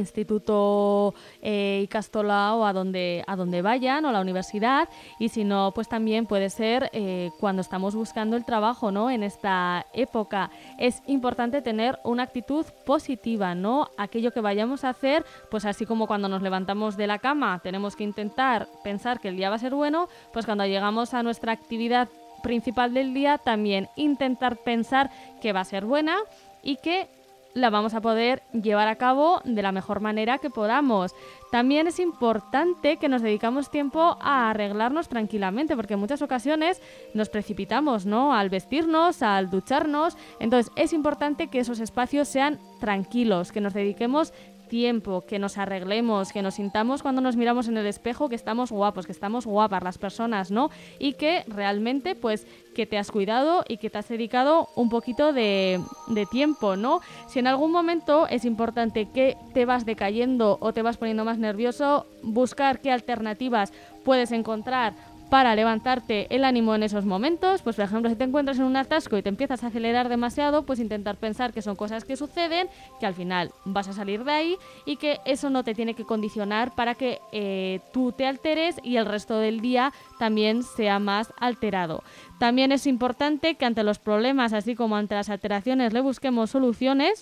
B: instituto eh, Ikastola o a donde, a donde vayan, o la universidad, y si no, pues también puede ser eh, cuando estamos buscando el trabajo, ¿no? En esta época es importante tener una actitud positiva, ¿no? Aquello que vayamos a hacer, pues así como cuando nos levantamos de la cama tenemos que intentar pensar que el día va a ser bueno, pues cuando llegamos a nuestra actividad principal del día también intentar pensar que va a ser buena y que la vamos a poder llevar a cabo de la mejor manera que podamos. También es importante que nos dedicamos tiempo a arreglarnos tranquilamente, porque en muchas ocasiones nos precipitamos, ¿no? Al vestirnos, al ducharnos. Entonces es importante que esos espacios sean tranquilos, que nos dediquemos tiempo, que nos arreglemos, que nos sintamos cuando nos miramos en el espejo que estamos guapos, que estamos guapas las personas, ¿no? Y que realmente pues que te has cuidado y que te has dedicado un poquito de, de tiempo, ¿no? Si en algún momento es importante que te vas decayendo o te vas poniendo más nervioso, buscar qué alternativas puedes encontrar para levantarte el ánimo en esos momentos. Pues por ejemplo, si te encuentras en un atasco y te empiezas a acelerar demasiado, pues intentar pensar que son cosas que suceden, que al final vas a salir de ahí y que eso no te tiene que condicionar para que eh, tú te alteres y el resto del día también sea más alterado. También es importante que ante los problemas, así como ante las alteraciones, le busquemos soluciones,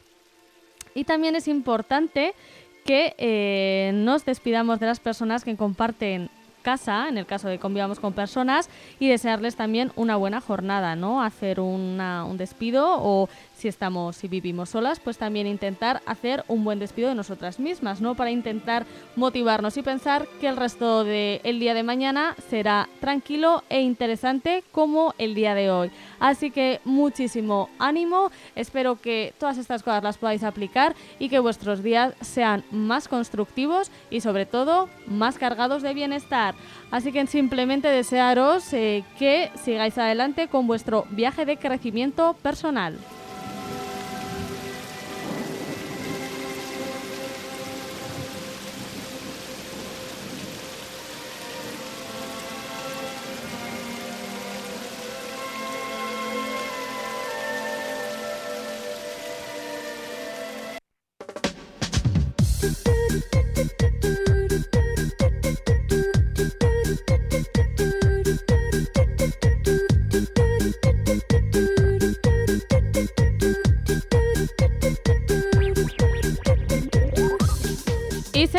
B: y también es importante que eh, nos despidamos de las personas que comparten casa, en el caso de que convivamos con personas, y desearles también una buena jornada, ¿no? Hacer una, un despido, o si estamos, si vivimos solas, pues también intentar hacer un buen despido de nosotras mismas, ¿no? Para intentar motivarnos y pensar que el resto del día de mañana será tranquilo e interesante como el día de hoy. Así que muchísimo ánimo, espero que todas estas cosas las podáis aplicar y que vuestros días sean más constructivos y sobre todo más cargados de bienestar. Así que simplemente desearos eh, que sigáis adelante con vuestro viaje de crecimiento personal.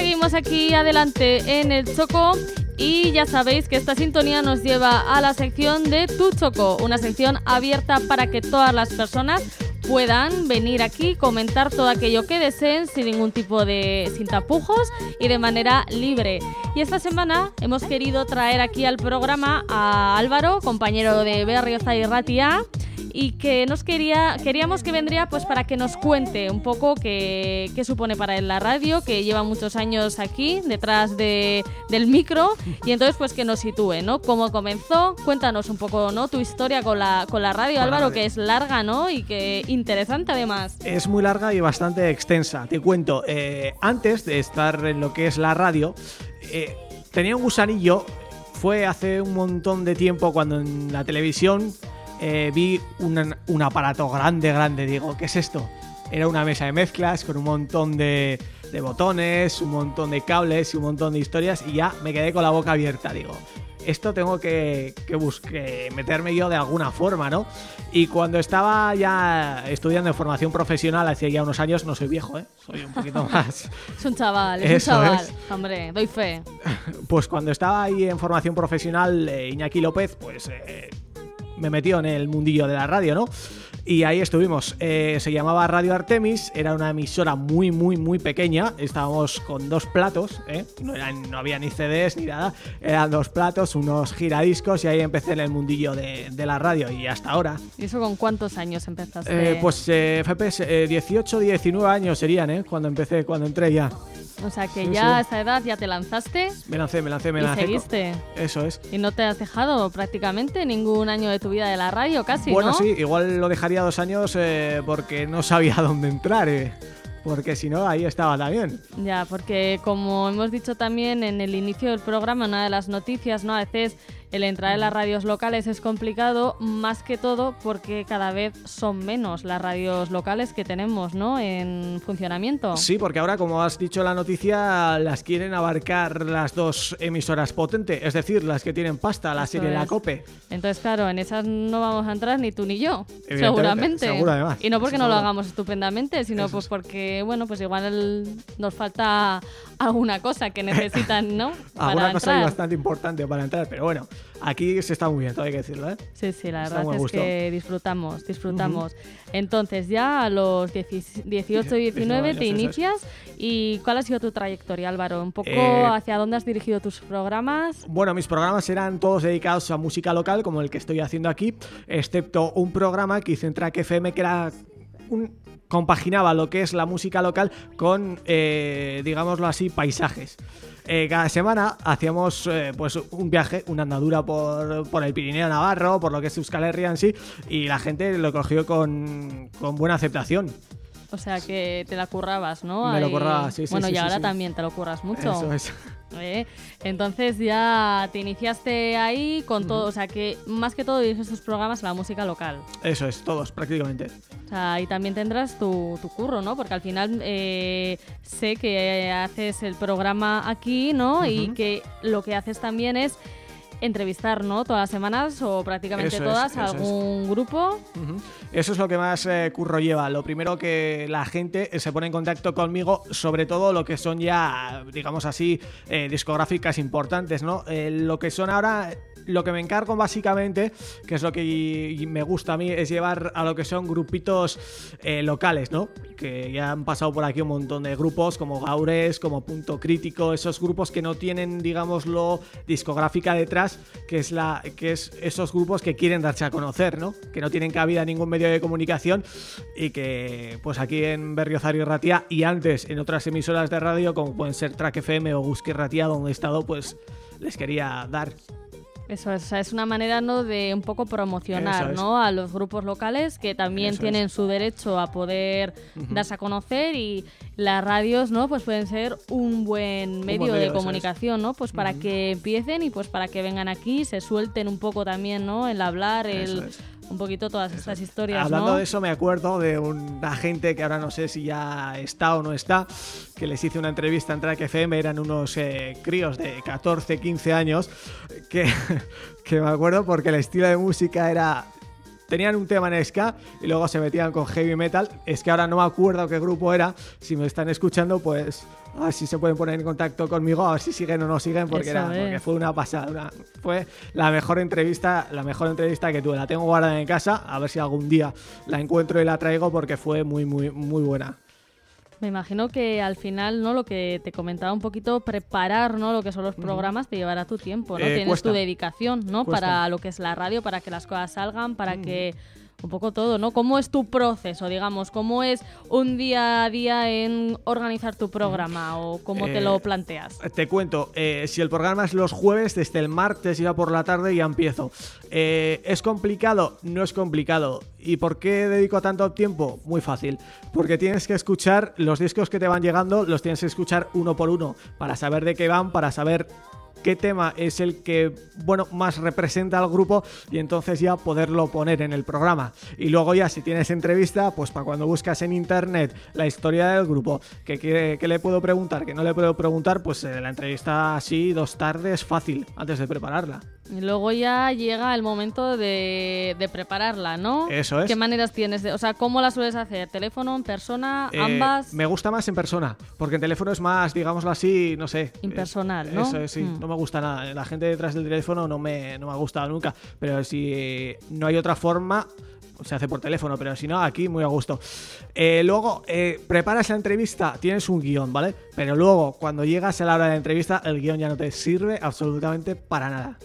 B: seguimos aquí adelante en el Choco y ya sabéis que esta sintonía nos lleva a la sección de Tu Choco, una sección abierta para que todas las personas puedan venir aquí, comentar todo aquello que deseen sin ningún tipo de sin tapujos y de manera libre. Y esta semana hemos querido traer aquí al programa a Álvaro, compañero de Berriozar y Ratia, y que nos quería queríamos que vendría pues para que nos cuente un poco qué, qué supone para él la radio, que lleva muchos años aquí detrás de, del micro, y entonces pues que nos sitúe, ¿no? Cómo comenzó, cuéntanos un poco, ¿no? Tu historia con la con la radio, Álvaro, que es larga, ¿no? Y que interesante además.
C: Es muy larga y bastante extensa. Te cuento, eh, antes de estar en lo que es la radio, eh, tenía un gusanillo. Fue hace un montón de tiempo cuando en la televisión Eh, vi un, un aparato grande, grande, digo, ¿qué es esto? Era una mesa de mezclas con un montón de, de botones, un montón de cables y un montón de historias, y ya me quedé con la boca abierta, digo, esto tengo que, que, busque, meterme yo de alguna forma, ¿no? Y cuando estaba ya estudiando en formación profesional hace ya unos años, no soy viejo, ¿eh? Soy un poquito más...
B: Es un chaval, es
C: Eso
B: un chaval,
C: es.
B: Hombre, doy fe.
C: Pues cuando estaba ahí en formación profesional, eh, Iñaki López, pues... Eh, me metió en el mundillo de la radio, ¿no? Y ahí estuvimos. Eh, se llamaba Radio Artemis, era una emisora muy, muy, muy pequeña. Estábamos con dos platos, ¿eh? No, eran, no había ni C Ds ni nada. Eran dos platos, unos giradiscos, y ahí empecé en el mundillo de, de la radio, y hasta ahora.
B: ¿Y eso con cuántos años empezaste?
C: Eh, pues, eh, F P S, eh, dieciocho, diecinueve años serían, ¿eh? Cuando empecé, cuando entré ya.
B: O sea que
C: Sí,
B: ya
C: sí.
B: a esa edad ya te lanzaste.
C: Me lancé, me lancé, me
B: y
C: lancé.
B: seguiste.
C: Eso es.
B: Y no te has dejado prácticamente ningún año de tu vida de la radio, casi,
C: Bueno,
B: ¿no?
C: sí, igual lo dejaría dos años eh, porque no sabía dónde entrar, eh, porque si no, ahí estaba también.
B: Ya, porque como hemos dicho también en el inicio del programa, una de las noticias, ¿no? A veces el entrar en las radios locales es complicado, más que todo porque cada vez son menos las radios locales que tenemos, ¿no? En funcionamiento.
C: Sí, porque ahora, como has dicho en la noticia, las quieren abarcar las dos emisoras potentes, es decir, las que tienen pasta, la
B: Eso
C: serie La
B: es.
C: Cope.
B: Entonces, claro, en esas no vamos a entrar ni tú ni yo,
C: Evidentemente,
B: seguramente.
C: seguro además,
B: y no porque no
C: seguro.
B: lo hagamos estupendamente, sino
C: Eso
B: pues
C: es.
B: porque, bueno, pues igual nos falta alguna cosa que necesitan, ¿no? Para
C: Alguna cosa
B: entrar.
C: ahí bastante importante para entrar, pero bueno, aquí se está muy bien, todo hay que decirlo, ¿eh?
B: Sí, sí, la
C: Está
B: verdad
C: muy a
B: es
C: gusto.
B: que disfrutamos, disfrutamos. Entonces ya a los dieciocho, diecinueve te
C: años, eso es.
B: inicias. ¿Y cuál ha sido tu trayectoria, Álvaro? ¿Un poco
C: Eh,
B: hacia dónde has dirigido tus programas?
C: Bueno, mis programas eran todos dedicados a música local, como el que estoy haciendo aquí, excepto un programa que hice en Track F M que era un, compaginaba lo que es la música local con, eh, digámoslo así, paisajes. Eh, cada semana hacíamos eh, pues un viaje, una andadura por, por el Pirineo Navarro, por lo que es Euskal Herria en sí, y la gente lo cogió con, con buena aceptación.
B: O sea, que te la currabas, ¿no?
C: Me lo
B: Ahí-
C: curraba, sí, sí,
B: Bueno,
C: sí,
B: y
C: sí,
B: ahora
C: sí.
B: también te lo curras mucho.
C: Eso es.
B: ¿Eh? Entonces ya te iniciaste ahí con todo, o sea, que más que todo diriges tus programas a la música local.
C: Eso es, todos prácticamente.
B: O sea, y también tendrás tu, tu curro, ¿no? Porque al final eh, sé que haces el programa aquí, ¿no? Y que lo que haces también es entrevistar, ¿no? Todas las semanas o prácticamente
C: Eso es,
B: todas
C: eso
B: a
C: es.
B: algún grupo.
C: Ujú. Eso es lo que más eh, curro lleva. Lo primero, que la gente eh, se pone en contacto conmigo, sobre todo lo que son ya, digamos así, eh, discográficas importantes, ¿no? Eh, lo que son ahora... Lo que me encargo básicamente, que es lo que y- me gusta a mí, es llevar a lo que son grupitos eh, locales, ¿no? Que ya han pasado por aquí un montón de grupos, como Gaures, como Punto Crítico, esos grupos que no tienen, digámoslo, discográfica detrás, que es la que es esos grupos que quieren darse a conocer, ¿no? Que no tienen cabida en ningún medio de comunicación y que, pues aquí en Berriozar y Ratia, y antes en otras emisoras de radio, como pueden ser Track F M o Gusky Ratia, donde he estado, pues les quería dar.
B: Eso es, o sea, es una manera, ¿no? De un poco promocionar,
C: Eso es.
B: ¿no? A los grupos locales que también
C: Eso
B: tienen
C: es.
B: su derecho a poder
C: Ujú.
B: darse a conocer, y las radios, ¿no? Pues pueden ser un buen medio,
C: medio,
B: de
C: eso es.
B: comunicación, ¿no? Pues para
C: Ujú.
B: que empiecen y pues para que vengan aquí, se suelten un poco también, ¿no? El hablar,
C: Eso
B: el
C: es.
B: un poquito todas estas historias,
C: Hablando
B: ¿no?
C: de eso, me acuerdo de una gente que ahora no sé si ya está o no está, que les hice una entrevista en Track F M, eran unos eh, críos de catorce, quince años, que, que me acuerdo porque el estilo de música era tenían un tema en ska y luego se metían con heavy metal. Es que ahora no me acuerdo qué grupo era. Si me están escuchando, pues a ver si se pueden poner en contacto conmigo, a ver si siguen o no siguen, porque, era, porque fue una pasada. Una, fue la mejor entrevista, la mejor entrevista que tuve. La tengo guardada en casa, a ver si algún día la encuentro y la traigo, porque fue muy, muy, muy buena.
B: Me imagino que al final, ¿no? Lo que te comentaba un poquito, preparar, ¿no? Lo que son los programas te llevará tu tiempo, ¿no?
C: Eh,
B: Tienes
C: cuesta.
B: tu dedicación, ¿no?
C: Cuesta.
B: Para lo que es la radio, para que las cosas salgan, para
C: Mm.
B: que un poco todo, ¿no? ¿Cómo es tu proceso, digamos? ¿Cómo es un día a día en organizar tu programa o cómo
C: Eh,
B: te lo planteas?
C: Te cuento, eh, si el programa es los jueves, desde el martes ya por la tarde ya empiezo. Eh, ¿Es complicado? No es complicado. ¿Y por qué dedico tanto tiempo? Muy fácil. Porque tienes que escuchar los discos que te van llegando, los tienes que escuchar uno por uno para saber de qué van, para saber qué tema es el que, bueno, más representa al grupo y entonces ya poderlo poner en el programa. Y luego ya si tienes entrevista, pues para cuando buscas en internet la historia del grupo, que, que, que le puedo preguntar, que no le puedo preguntar, pues eh, la entrevista así dos tardes fácil antes de prepararla.
B: Y luego ya llega el momento de, de prepararla, ¿no?
C: Eso es.
B: ¿Qué maneras tienes? De, o sea, ¿cómo la sueles hacer? ¿Teléfono, en persona,
C: Eh,
B: ambas?
C: Me gusta más en persona, porque en teléfono es más, digámoslo así, no sé.
B: Impersonal,
C: es-
B: ¿no?
C: Eso es, sí,
B: Mm.
C: no me gusta nada. La gente detrás del teléfono no me, no me ha gustado nunca, pero si eh, no hay otra forma, se hace por teléfono, pero si no, aquí muy a gusto. Eh, luego, eh, preparas la entrevista, tienes un guión, ¿vale? Pero luego, cuando llegas a la hora de la entrevista, el guión ya no te sirve absolutamente para nada.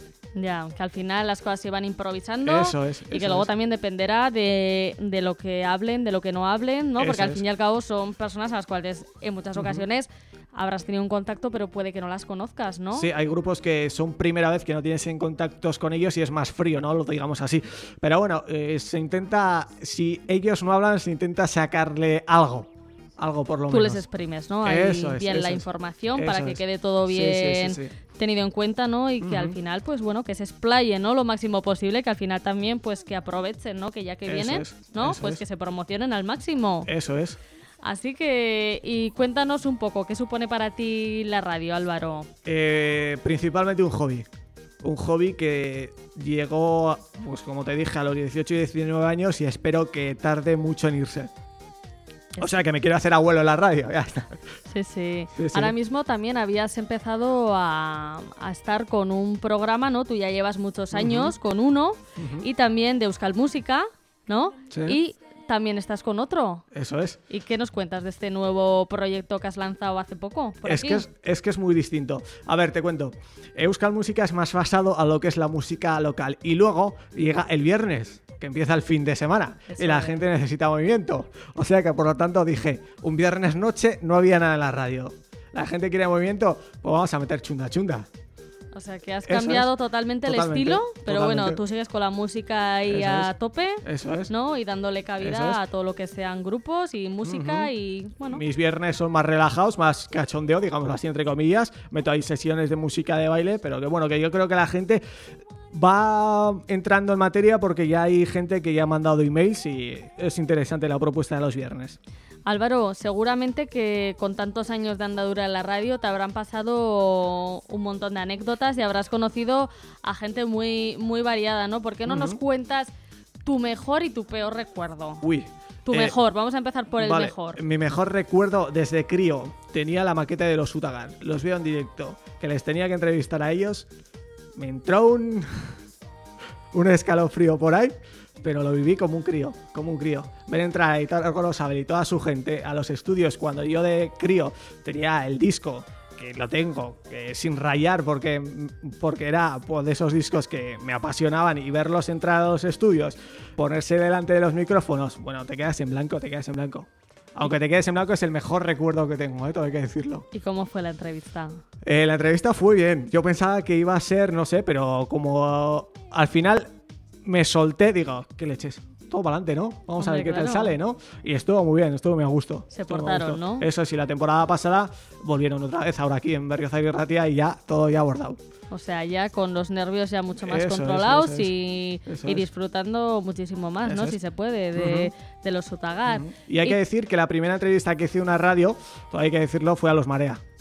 B: Ya, que al final las cosas se van improvisando.
C: Eso es,
B: y que
C: eso
B: luego
C: es.
B: también dependerá de, de lo que hablen, de lo que no hablen, ¿no?
C: Eso
B: Porque al
C: es.
B: fin y al cabo son personas a las cuales en muchas
C: Ujú.
B: ocasiones habrás tenido un contacto, pero puede que no las conozcas, ¿no?
C: Sí, hay grupos que son primera vez que no tienes en contactos con ellos y es más frío, ¿no? Lo digamos así. Pero bueno, eh, se intenta, si ellos no hablan, se intenta sacarle algo. Algo por lo
B: Tú
C: menos.
B: les exprimes, ¿no? Ahí
C: Eso es,
B: bien
C: eso
B: la
C: es.
B: información para
C: Eso
B: que
C: es.
B: quede todo
C: Sí, sí,
B: bien
C: sí, sí.
B: tenido en cuenta, ¿no? Y que al
C: Ujú.
B: final, pues bueno, que se explaye, ¿no? Lo máximo posible, que al final también, pues que aprovechen, ¿no? Que ya que
C: Eso
B: vienen,
C: es,
B: ¿no?
C: eso
B: Pues
C: es.
B: que se promocionen al máximo.
C: Eso es.
B: Así que, y cuéntanos un poco, ¿qué supone para ti la radio, Álvaro?
C: Eh, principalmente un hobby. Un hobby que llegó, pues como te dije, a los dieciocho y diecinueve años y espero que tarde mucho en irse. O sea, que me quiero hacer abuelo en la radio, ya está.
B: Sí, sí.
C: Sí, sí.
B: Ahora mismo también habías empezado a, a estar con un programa, ¿no? Tú ya llevas muchos años con uno
C: Ujú.
B: y también de Euskal Música, ¿no?
C: Sí.
B: Y también estás con otro.
C: Eso es.
B: ¿Y qué nos cuentas de este nuevo proyecto que has lanzado hace poco? Por
C: Es
B: aquí?
C: que es, es que es muy distinto. A ver, te cuento. Euskal Música es más basado a lo que es la música local. Y luego llega el viernes, que empieza el fin de semana.
B: Eso
C: y la
B: es.
C: gente necesita movimiento. O sea que por lo tanto dije, un viernes noche no había nada en la radio. La gente quiere movimiento, pues vamos a meter chunda chunda.
B: O sea, que has
C: Eso
B: cambiado
C: es.
B: totalmente,
C: Totalmente,
B: el estilo, pero bueno,
C: totalmente.
B: tú sigues con la música ahí
C: Eso
B: a
C: es.
B: tope,
C: Eso es.
B: ¿no? Y dándole cabida
C: Eso es.
B: a todo lo que sean grupos y música
C: Ujú.
B: y, bueno,
C: Mis viernes son más relajados, más cachondeo, digamos así, entre comillas. Meto ahí sesiones de música de baile, pero que bueno, que yo creo que la gente va entrando en materia porque ya hay gente que ya ha mandado emails y es interesante la propuesta de los viernes.
B: Álvaro, seguramente que con tantos años de andadura en la radio te habrán pasado un montón de anécdotas y habrás conocido a gente muy, muy variada, ¿no? ¿Por qué no nos
C: Ujú.
B: cuentas tu mejor y tu peor recuerdo?
C: Uy.
B: Tu
C: eh,
B: mejor, vamos a empezar por el
C: vale,
B: mejor.
C: Mi mejor recuerdo desde crío tenía la maqueta de los Utagan. Los veo en directo, que les tenía que entrevistar a ellos. Me entró un, un escalofrío por ahí, pero lo viví como un crío, como un crío. Ver entrar a Aitor Gorosabel y toda su gente a los estudios cuando yo de crío tenía el disco, que lo tengo, que sin rayar porque, porque era pues, de esos discos que me apasionaban, y verlos entrar a los estudios, ponerse delante de los micrófonos, bueno, te quedas en blanco, te quedas en blanco. Aunque te quedes en blanco, es el mejor recuerdo que tengo, ¿eh? Todo hay que decirlo.
B: ¿Y cómo fue la entrevista?
C: Eh, la entrevista fue bien. Yo pensaba que iba a ser, no sé, pero como uh, al final me solté, digo, ¿qué leches? Todo para adelante, ¿no? Vamos
B: Hombre,
C: a ver qué tal
B: claro.
C: sale, ¿no? Y estuvo muy bien, estuvo muy a gusto.
B: Se
C: Estuvo muy a
B: portaron,
C: gusto.
B: ¿no?
C: Eso sí, la temporada pasada volvieron otra vez ahora aquí en Berriozar y Ratia y ya todo ya abordado.
B: O sea, ya con los nervios ya mucho más
C: Eso es,
B: controlados
C: eso es.
B: y,
C: Eso
B: y
C: es.
B: disfrutando muchísimo más,
C: Eso
B: ¿no?
C: es.
B: Si se puede, de,
C: Ujú.
B: de los Sutagar.
C: Y hay que decir que la primera entrevista que hice en una radio, todo hay que decirlo, fue a Los Marea.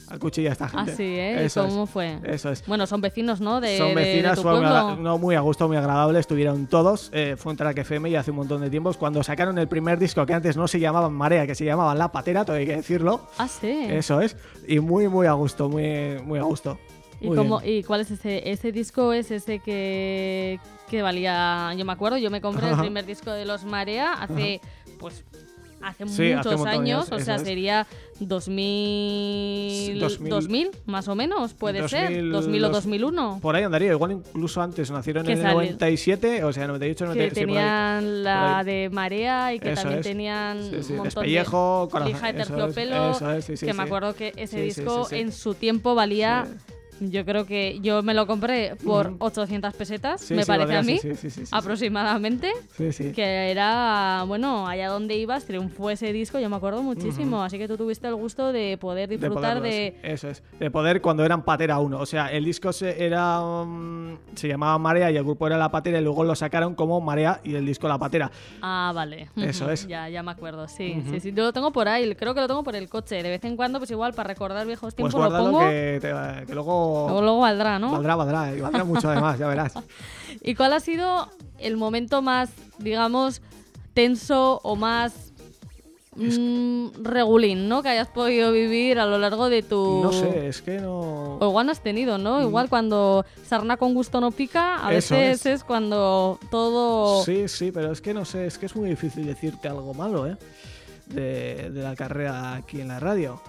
C: acuchilla a esta gente.
B: Ah, sí, ¿eh?
C: Eso
B: ¿Cómo
C: es,
B: fue?
C: Eso es.
B: Bueno, son vecinos, ¿no? De,
C: Son
B: de-
C: vecinas,
B: de tu
C: fue muy,
B: pueblo.
C: agra- no, muy a gusto, muy agradable, estuvieron todos. Eh, fue un Track F M y hace un montón de tiempos, cuando sacaron el primer disco que antes no se llamaban Marea, que se llamaban La Patera, todo hay que decirlo.
B: Ah, sí.
C: Eso es. Y muy, muy a gusto, muy, muy a gusto.
B: ¿Y,
C: Muy
B: cómo,
C: bien.
B: ¿Y cuál es ese? Ese disco es ese que, que valía, yo me acuerdo, yo me compré el
C: Ajá.
B: primer disco de Los Marea hace, pues, hace
C: Sí, hace
B: muchos
C: un montón de
B: años,
C: años,
B: o
C: eso
B: sea,
C: es.
B: sería dos mil,
C: dos mil,
B: dos mil, más o menos, puede ser,
C: dos mil,
B: dos mil o
C: los-
B: dos mil uno.
C: Por ahí andaría, igual incluso antes, nacieron
B: Que
C: en el
B: sale-
C: noventa y siete, o sea, noventa y ocho, noventa y
B: Que
C: siete, sí, por ahí.
B: tenían la
C: por ahí.
B: de Marea y que
C: Eso
B: también
C: es.
B: tenían
C: Sí, sí,
B: un montón
C: Despellejo,
B: de
C: corazón,
B: lija de
C: eso es,
B: terciopelo,
C: eso es, sí, sí,
B: que me
C: sí.
B: acuerdo que ese
C: Sí, sí,
B: disco
C: sí, sí.
B: en su tiempo valía... Yo creo que yo me lo compré por
C: Ujú.
B: ochocientas pesetas,
C: Sí,
B: me
C: sí,
B: parece
C: valía,
B: a mí,
C: sí, sí, sí, sí, sí.
B: aproximadamente.
C: Sí, sí.
B: Que era, bueno, allá donde ibas, triunfó ese disco, yo me acuerdo muchísimo.
C: Ujú.
B: Así que tú tuviste el gusto de poder
C: De
B: disfrutar
C: poderlos,
B: de...
C: Eso es. De poder cuando eran Patera uno. O sea, el disco se, era, um, se llamaba Marea y el grupo era La Patera y luego lo sacaron como Marea y el disco La Patera.
B: Ah, vale.
C: Eso
B: Ujú,
C: es.
B: Ya, ya me acuerdo, sí,
C: Ujú.
B: sí, sí. Yo lo tengo por ahí, creo que lo tengo por el coche. De vez en cuando, pues igual, para recordar viejos
C: Pues
B: tiempos, lo
C: guárdalo
B: pongo.
C: que, te- que luego...
B: Luego, luego valdrá, ¿no?
C: Valdrá, valdrá. Y valdrá mucho además, ya verás.
B: ¿Y cuál ha sido el momento más, digamos, tenso o más mm, regulín, ¿no? Que hayas podido vivir a lo largo de tu...
C: No sé, es que no...
B: O igual no has tenido, ¿no? Igual cuando sarna con gusto no pica, a
C: Eso
B: veces
C: es.
B: es. cuando todo...
C: Sí, sí, pero es que no sé, es que es muy difícil decirte algo malo, ¿eh? De, de la carrera aquí en la radio.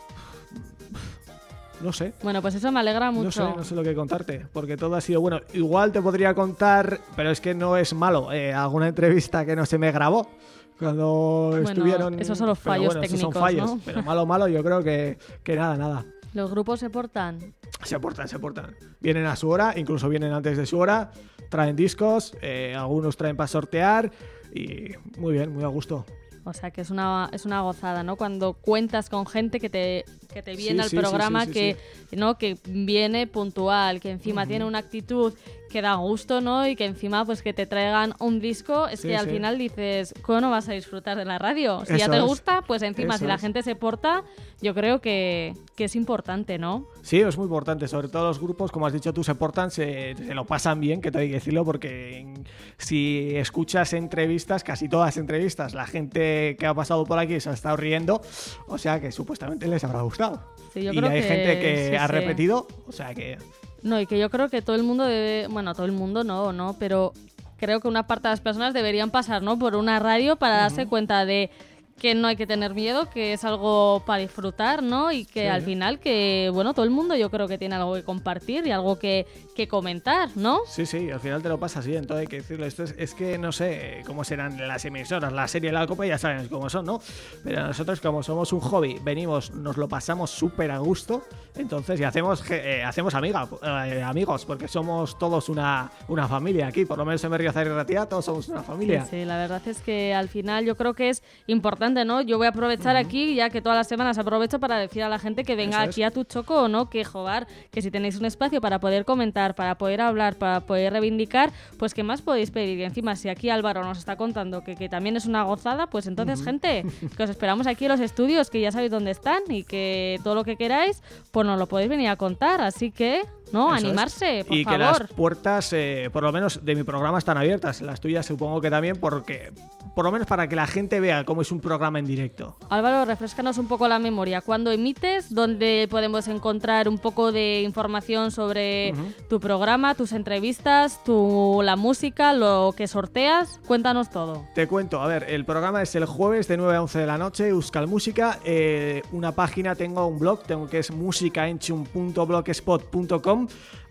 C: No sé.
B: Bueno, pues eso me alegra mucho.
C: No sé, no sé lo que contarte, porque todo ha sido bueno. Igual te podría contar, pero es que no es malo, eh, alguna entrevista que no se me grabó cuando
B: Bueno,
C: estuvieron...
B: esos son los
C: pero
B: fallos
C: bueno, esos
B: técnicos,
C: son fallos,
B: ¿no?
C: pero malo, malo, yo creo que, que nada, nada.
B: Los grupos se portan.
C: Se aportan, se aportan. Vienen a su hora, incluso vienen antes de su hora, traen discos, eh, algunos traen para sortear y muy bien, muy a gusto.
B: O sea, que es una, es una gozada, ¿no? Cuando cuentas con gente que te, que te viene
C: Sí,
B: al
C: sí, sí,
B: programa,
C: sí, sí,
B: que, ¿no? Que viene puntual, que encima
C: Ujú.
B: tiene una actitud que da gusto, ¿no? Y que encima, pues, que te traigan un disco, es
C: Sí,
B: que al
C: sí.
B: final dices, ¿cómo no vas a disfrutar de la radio? Si ya
C: Eso
B: te
C: es.
B: gusta, pues encima,
C: Eso
B: si la
C: es.
B: gente se porta, yo creo que, que es importante, ¿no?
C: Sí, es muy importante, sobre todo los grupos, como has dicho tú, se portan, se, se lo pasan bien, que te hay que decirlo, porque en- si escuchas entrevistas, casi todas entrevistas, la gente que ha pasado por aquí se ha estado riendo, o sea que supuestamente les habrá gustado.
B: Sí, yo
C: y
B: creo
C: hay
B: que
C: gente que
B: sí,
C: ha
B: sí.
C: repetido, o sea que...
B: No, y que yo creo que todo el mundo debe... Bueno, todo el mundo no, ¿no? Pero creo que una parte de las personas deberían pasar, ¿no? Por una radio para darse cuenta de que no hay que tener miedo, que es algo para disfrutar, ¿no? Y que
C: Sí.
B: al final que, bueno, todo el mundo yo creo que tiene algo que compartir y algo que, que comentar, ¿no?
C: Sí, sí, al final te lo pasas bien, todo hay que decirlo. Esto es, es que no sé cómo serán las emisoras, la serie de la copa ya saben cómo son, ¿no? Pero nosotros como somos un hobby, venimos, nos lo pasamos súper a gusto, entonces y hacemos eh, hacemos amiga, eh, amigos, porque somos todos una, una familia aquí, por lo menos en Berriozar y Ratia todos somos una familia.
B: Sí, sí, la verdad es que al final yo creo que es importante, ¿no? Yo voy a aprovechar aquí, ya que todas las semanas aprovecho para decir a la gente que venga
C: Eso es.
B: aquí a tu choco, ¿no? Que joder, que si tenéis un espacio para poder comentar, para poder hablar, para poder reivindicar, pues ¿qué más podéis pedir? Y encima, si aquí Álvaro nos está contando que, que también es una gozada, pues entonces, gente, que os esperamos aquí en los estudios, que ya sabéis dónde están y que todo lo que queráis, pues nos lo podéis venir a contar. Así que, ¿no?
C: Eso es.
B: Animarse, por
C: y que
B: favor.
C: las puertas, eh, por lo menos de mi programa, están abiertas. Las tuyas supongo que también, porque por lo menos para que la gente vea cómo es un programa en directo.
B: Álvaro, refrescanos un poco la memoria. ¿Cuándo emites? ¿Dónde podemos encontrar un poco de información sobre
C: Ujú.
B: tu programa, tus entrevistas, tu, la música, lo que sorteas? Cuéntanos todo.
C: Te cuento, a ver, el programa es el jueves de nueve a once de la noche, Euskal Música. Eh, una página, tengo un blog, tengo que es musicaenchum punto blogspot punto com.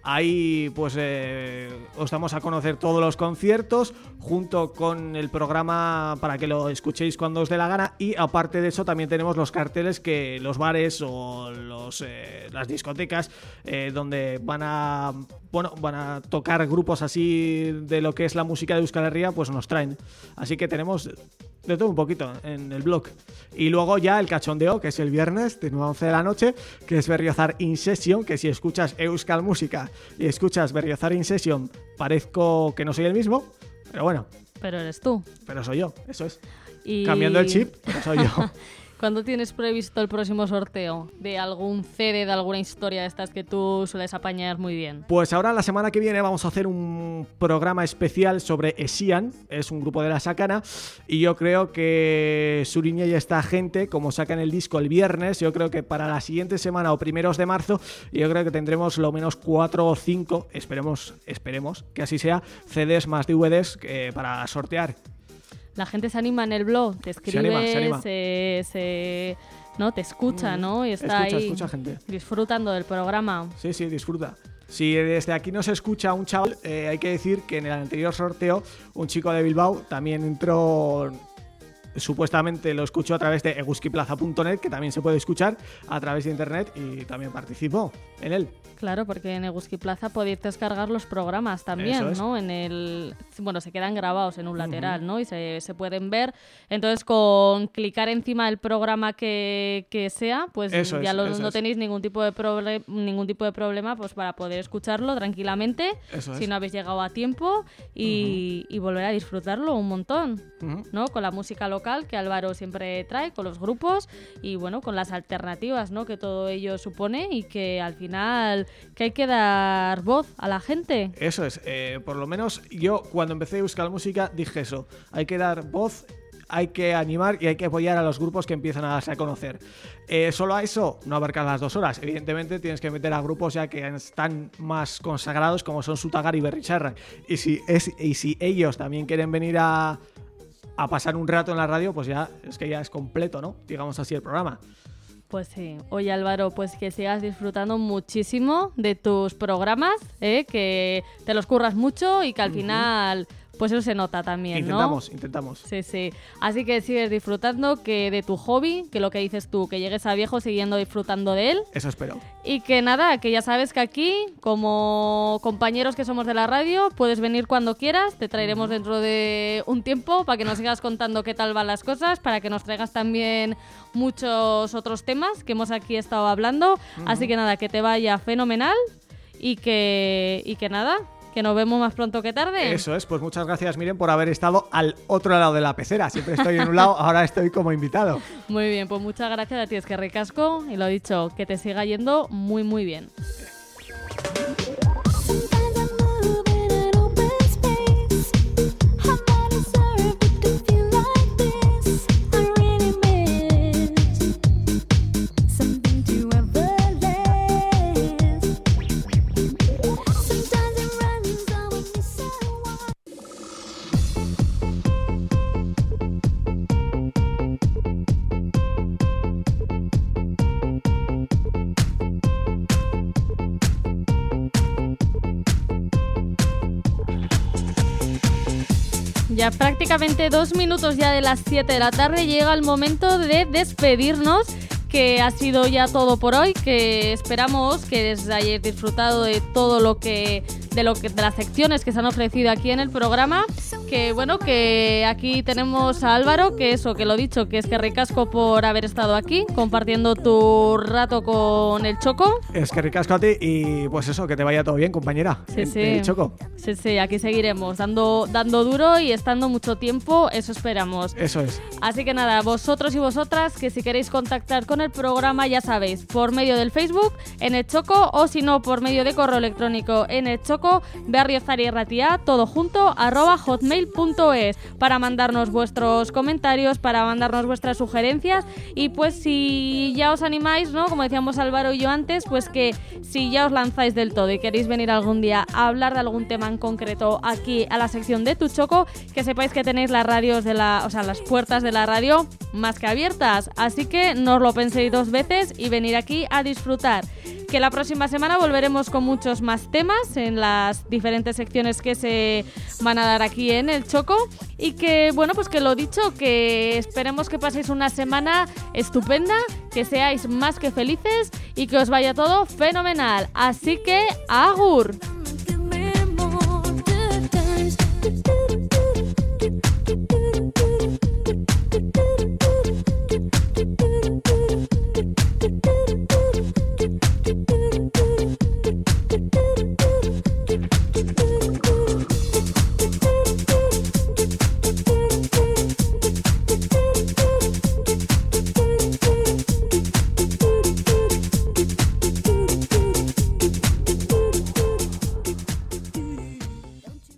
C: Ahí pues eh, os damos a conocer todos los conciertos junto con el programa para que lo escuchéis cuando os dé la gana, y aparte de eso también tenemos los carteles que los bares o los, eh, las discotecas eh, donde van a bueno van a tocar grupos así de lo que es la música de Euskal Herria, pues nos traen. Así que tenemos de todo un poquito en el blog. Y luego ya el cachondeo, que es el viernes de nueve a once de la noche, que es Berriozar In Session, que si escuchas Euskal Música y escuchas Berriozar In Session, parezco que no soy el mismo, pero bueno,
B: Pero eres tú.
C: pero soy yo, eso es.
B: Y...
C: Cambiando el chip, pero soy yo.
B: ¿Cuándo tienes previsto el próximo sorteo de algún C D, de alguna historia de estas que tú sueles apañar muy bien?
C: Pues ahora la semana que viene vamos a hacer un programa especial sobre Esian, es un grupo de La Sacana, y yo creo que Suriña y esta gente, como sacan el disco el viernes, yo creo que para la siguiente semana o primeros de marzo, yo creo que tendremos lo menos cuatro o cinco, esperemos, esperemos que así sea, C Ds más D V Ds eh, para sortear.
B: La gente se anima en el blog, te escribe,
C: se, anima, se, anima.
B: se, se no te escucha, ¿no? Y está
C: escucha,
B: ahí
C: escucha gente.
B: disfrutando del programa.
C: Sí, sí, disfruta. Si desde aquí no se escucha un chaval, eh, hay que decir que en el anterior sorteo un chico de Bilbao también entró, supuestamente lo escuchó a través de eguskiplaza punto net, que también se puede escuchar a través de internet, y también participó en él.
B: Claro, porque en Eguski Plaza podéis descargar los programas también,
C: es.
B: ¿no? En el, bueno, se quedan grabados en un lateral, uh-huh. ¿no? Y se, se pueden ver. Entonces, con clicar encima del programa que, que sea, pues
C: eso
B: ya
C: es,
B: lo,
C: eso
B: no
C: es.
B: tenéis ningún tipo de proble- ningún tipo de problema, pues para poder escucharlo tranquilamente,
C: eso
B: si
C: es.
B: no habéis llegado a tiempo, y, uh-huh. y volver a disfrutarlo un montón, uh-huh. ¿no? Con la música local que Álvaro siempre trae, con los grupos y, bueno, con las alternativas, ¿no? Que todo ello supone, y que al final que hay que dar voz a la gente.
C: Eso es, eh, por lo menos yo cuando empecé a buscar música dije eso, hay que dar voz, hay que animar y hay que apoyar a los grupos que empiezan a darse a conocer. Eh, solo a eso no abarcan las dos horas, evidentemente tienes que meter a grupos ya que están más consagrados, como son Sutagar y Berricharra, y si, es, y si ellos también quieren venir a, a pasar un rato en la radio, pues ya es que ya es completo, ¿no? Digamos así el programa.
B: Pues sí. Oye, Álvaro, pues que sigas disfrutando muchísimo de tus programas, ¿eh? Que te los curras mucho y que al uh-huh. final, pues eso se nota también,
C: intentamos,
B: ¿no?
C: Intentamos,
B: Sí, sí. Así que sigues disfrutando que de tu hobby, que lo que dices tú, que llegues a viejo siguiendo disfrutando de él.
C: Eso espero.
B: Y que nada, que ya sabes que aquí, como compañeros que somos de la radio, puedes venir cuando quieras, te traeremos uh-huh. dentro de un tiempo para que nos sigas contando qué tal van las cosas, para que nos traigas también muchos otros temas que hemos aquí estado hablando. Uh-huh. Así que nada, que te vaya fenomenal y que, y que nada, que nos vemos más pronto que tarde.
C: Eso es, pues muchas gracias, Miren, por haber estado al otro lado de la pecera. Siempre estoy en un lado, ahora estoy como invitado.
B: Muy bien, pues muchas gracias a ti, es que ricasco, y lo dicho, que te siga yendo muy muy bien. Ya prácticamente dos minutos ya de las siete de la tarde, llega el momento de despedirnos, que ha sido ya todo por hoy, que esperamos que desde hayáis disfrutado de todo lo que de lo que de las secciones que se han ofrecido aquí en el programa, que bueno, que aquí tenemos a Álvaro, que eso, que lo dicho, que es que ricasco por haber estado aquí compartiendo tu rato con el Choco.
C: Es que ricasco a ti y pues eso, que te vaya todo bien, compañera.
B: Sí,
C: en,
B: sí.
C: En el Choco.
B: Sí, sí, aquí seguiremos dando, dando duro y estando mucho tiempo, eso esperamos.
C: Eso es.
B: Así que nada, vosotros y vosotras, que si queréis contactar con el programa, ya sabéis, por medio del Facebook, en el Choco, o si no, por medio de correo electrónico en el Choco, berriozariarratia, todo junto, arroba hotmail punto es, para mandarnos vuestros comentarios, para mandarnos vuestras sugerencias, y pues si ya os animáis, ¿no? Como decíamos Álvaro y yo antes, pues que si ya os lanzáis del todo y queréis venir algún día a hablar de algún tema en concreto aquí a la sección de Tu Choco, que sepáis que tenéis las radios de la, o sea, las puertas de la radio más que abiertas, así que no os lo penséis dos veces y venir aquí a disfrutar. Que la próxima semana volveremos con muchos más temas en las diferentes secciones que se van a dar aquí en el Choco, y que, bueno, pues que lo dicho, que esperemos que paséis una semana estupenda, que seáis más que felices y que os vaya todo fenomenal. Así que, agur.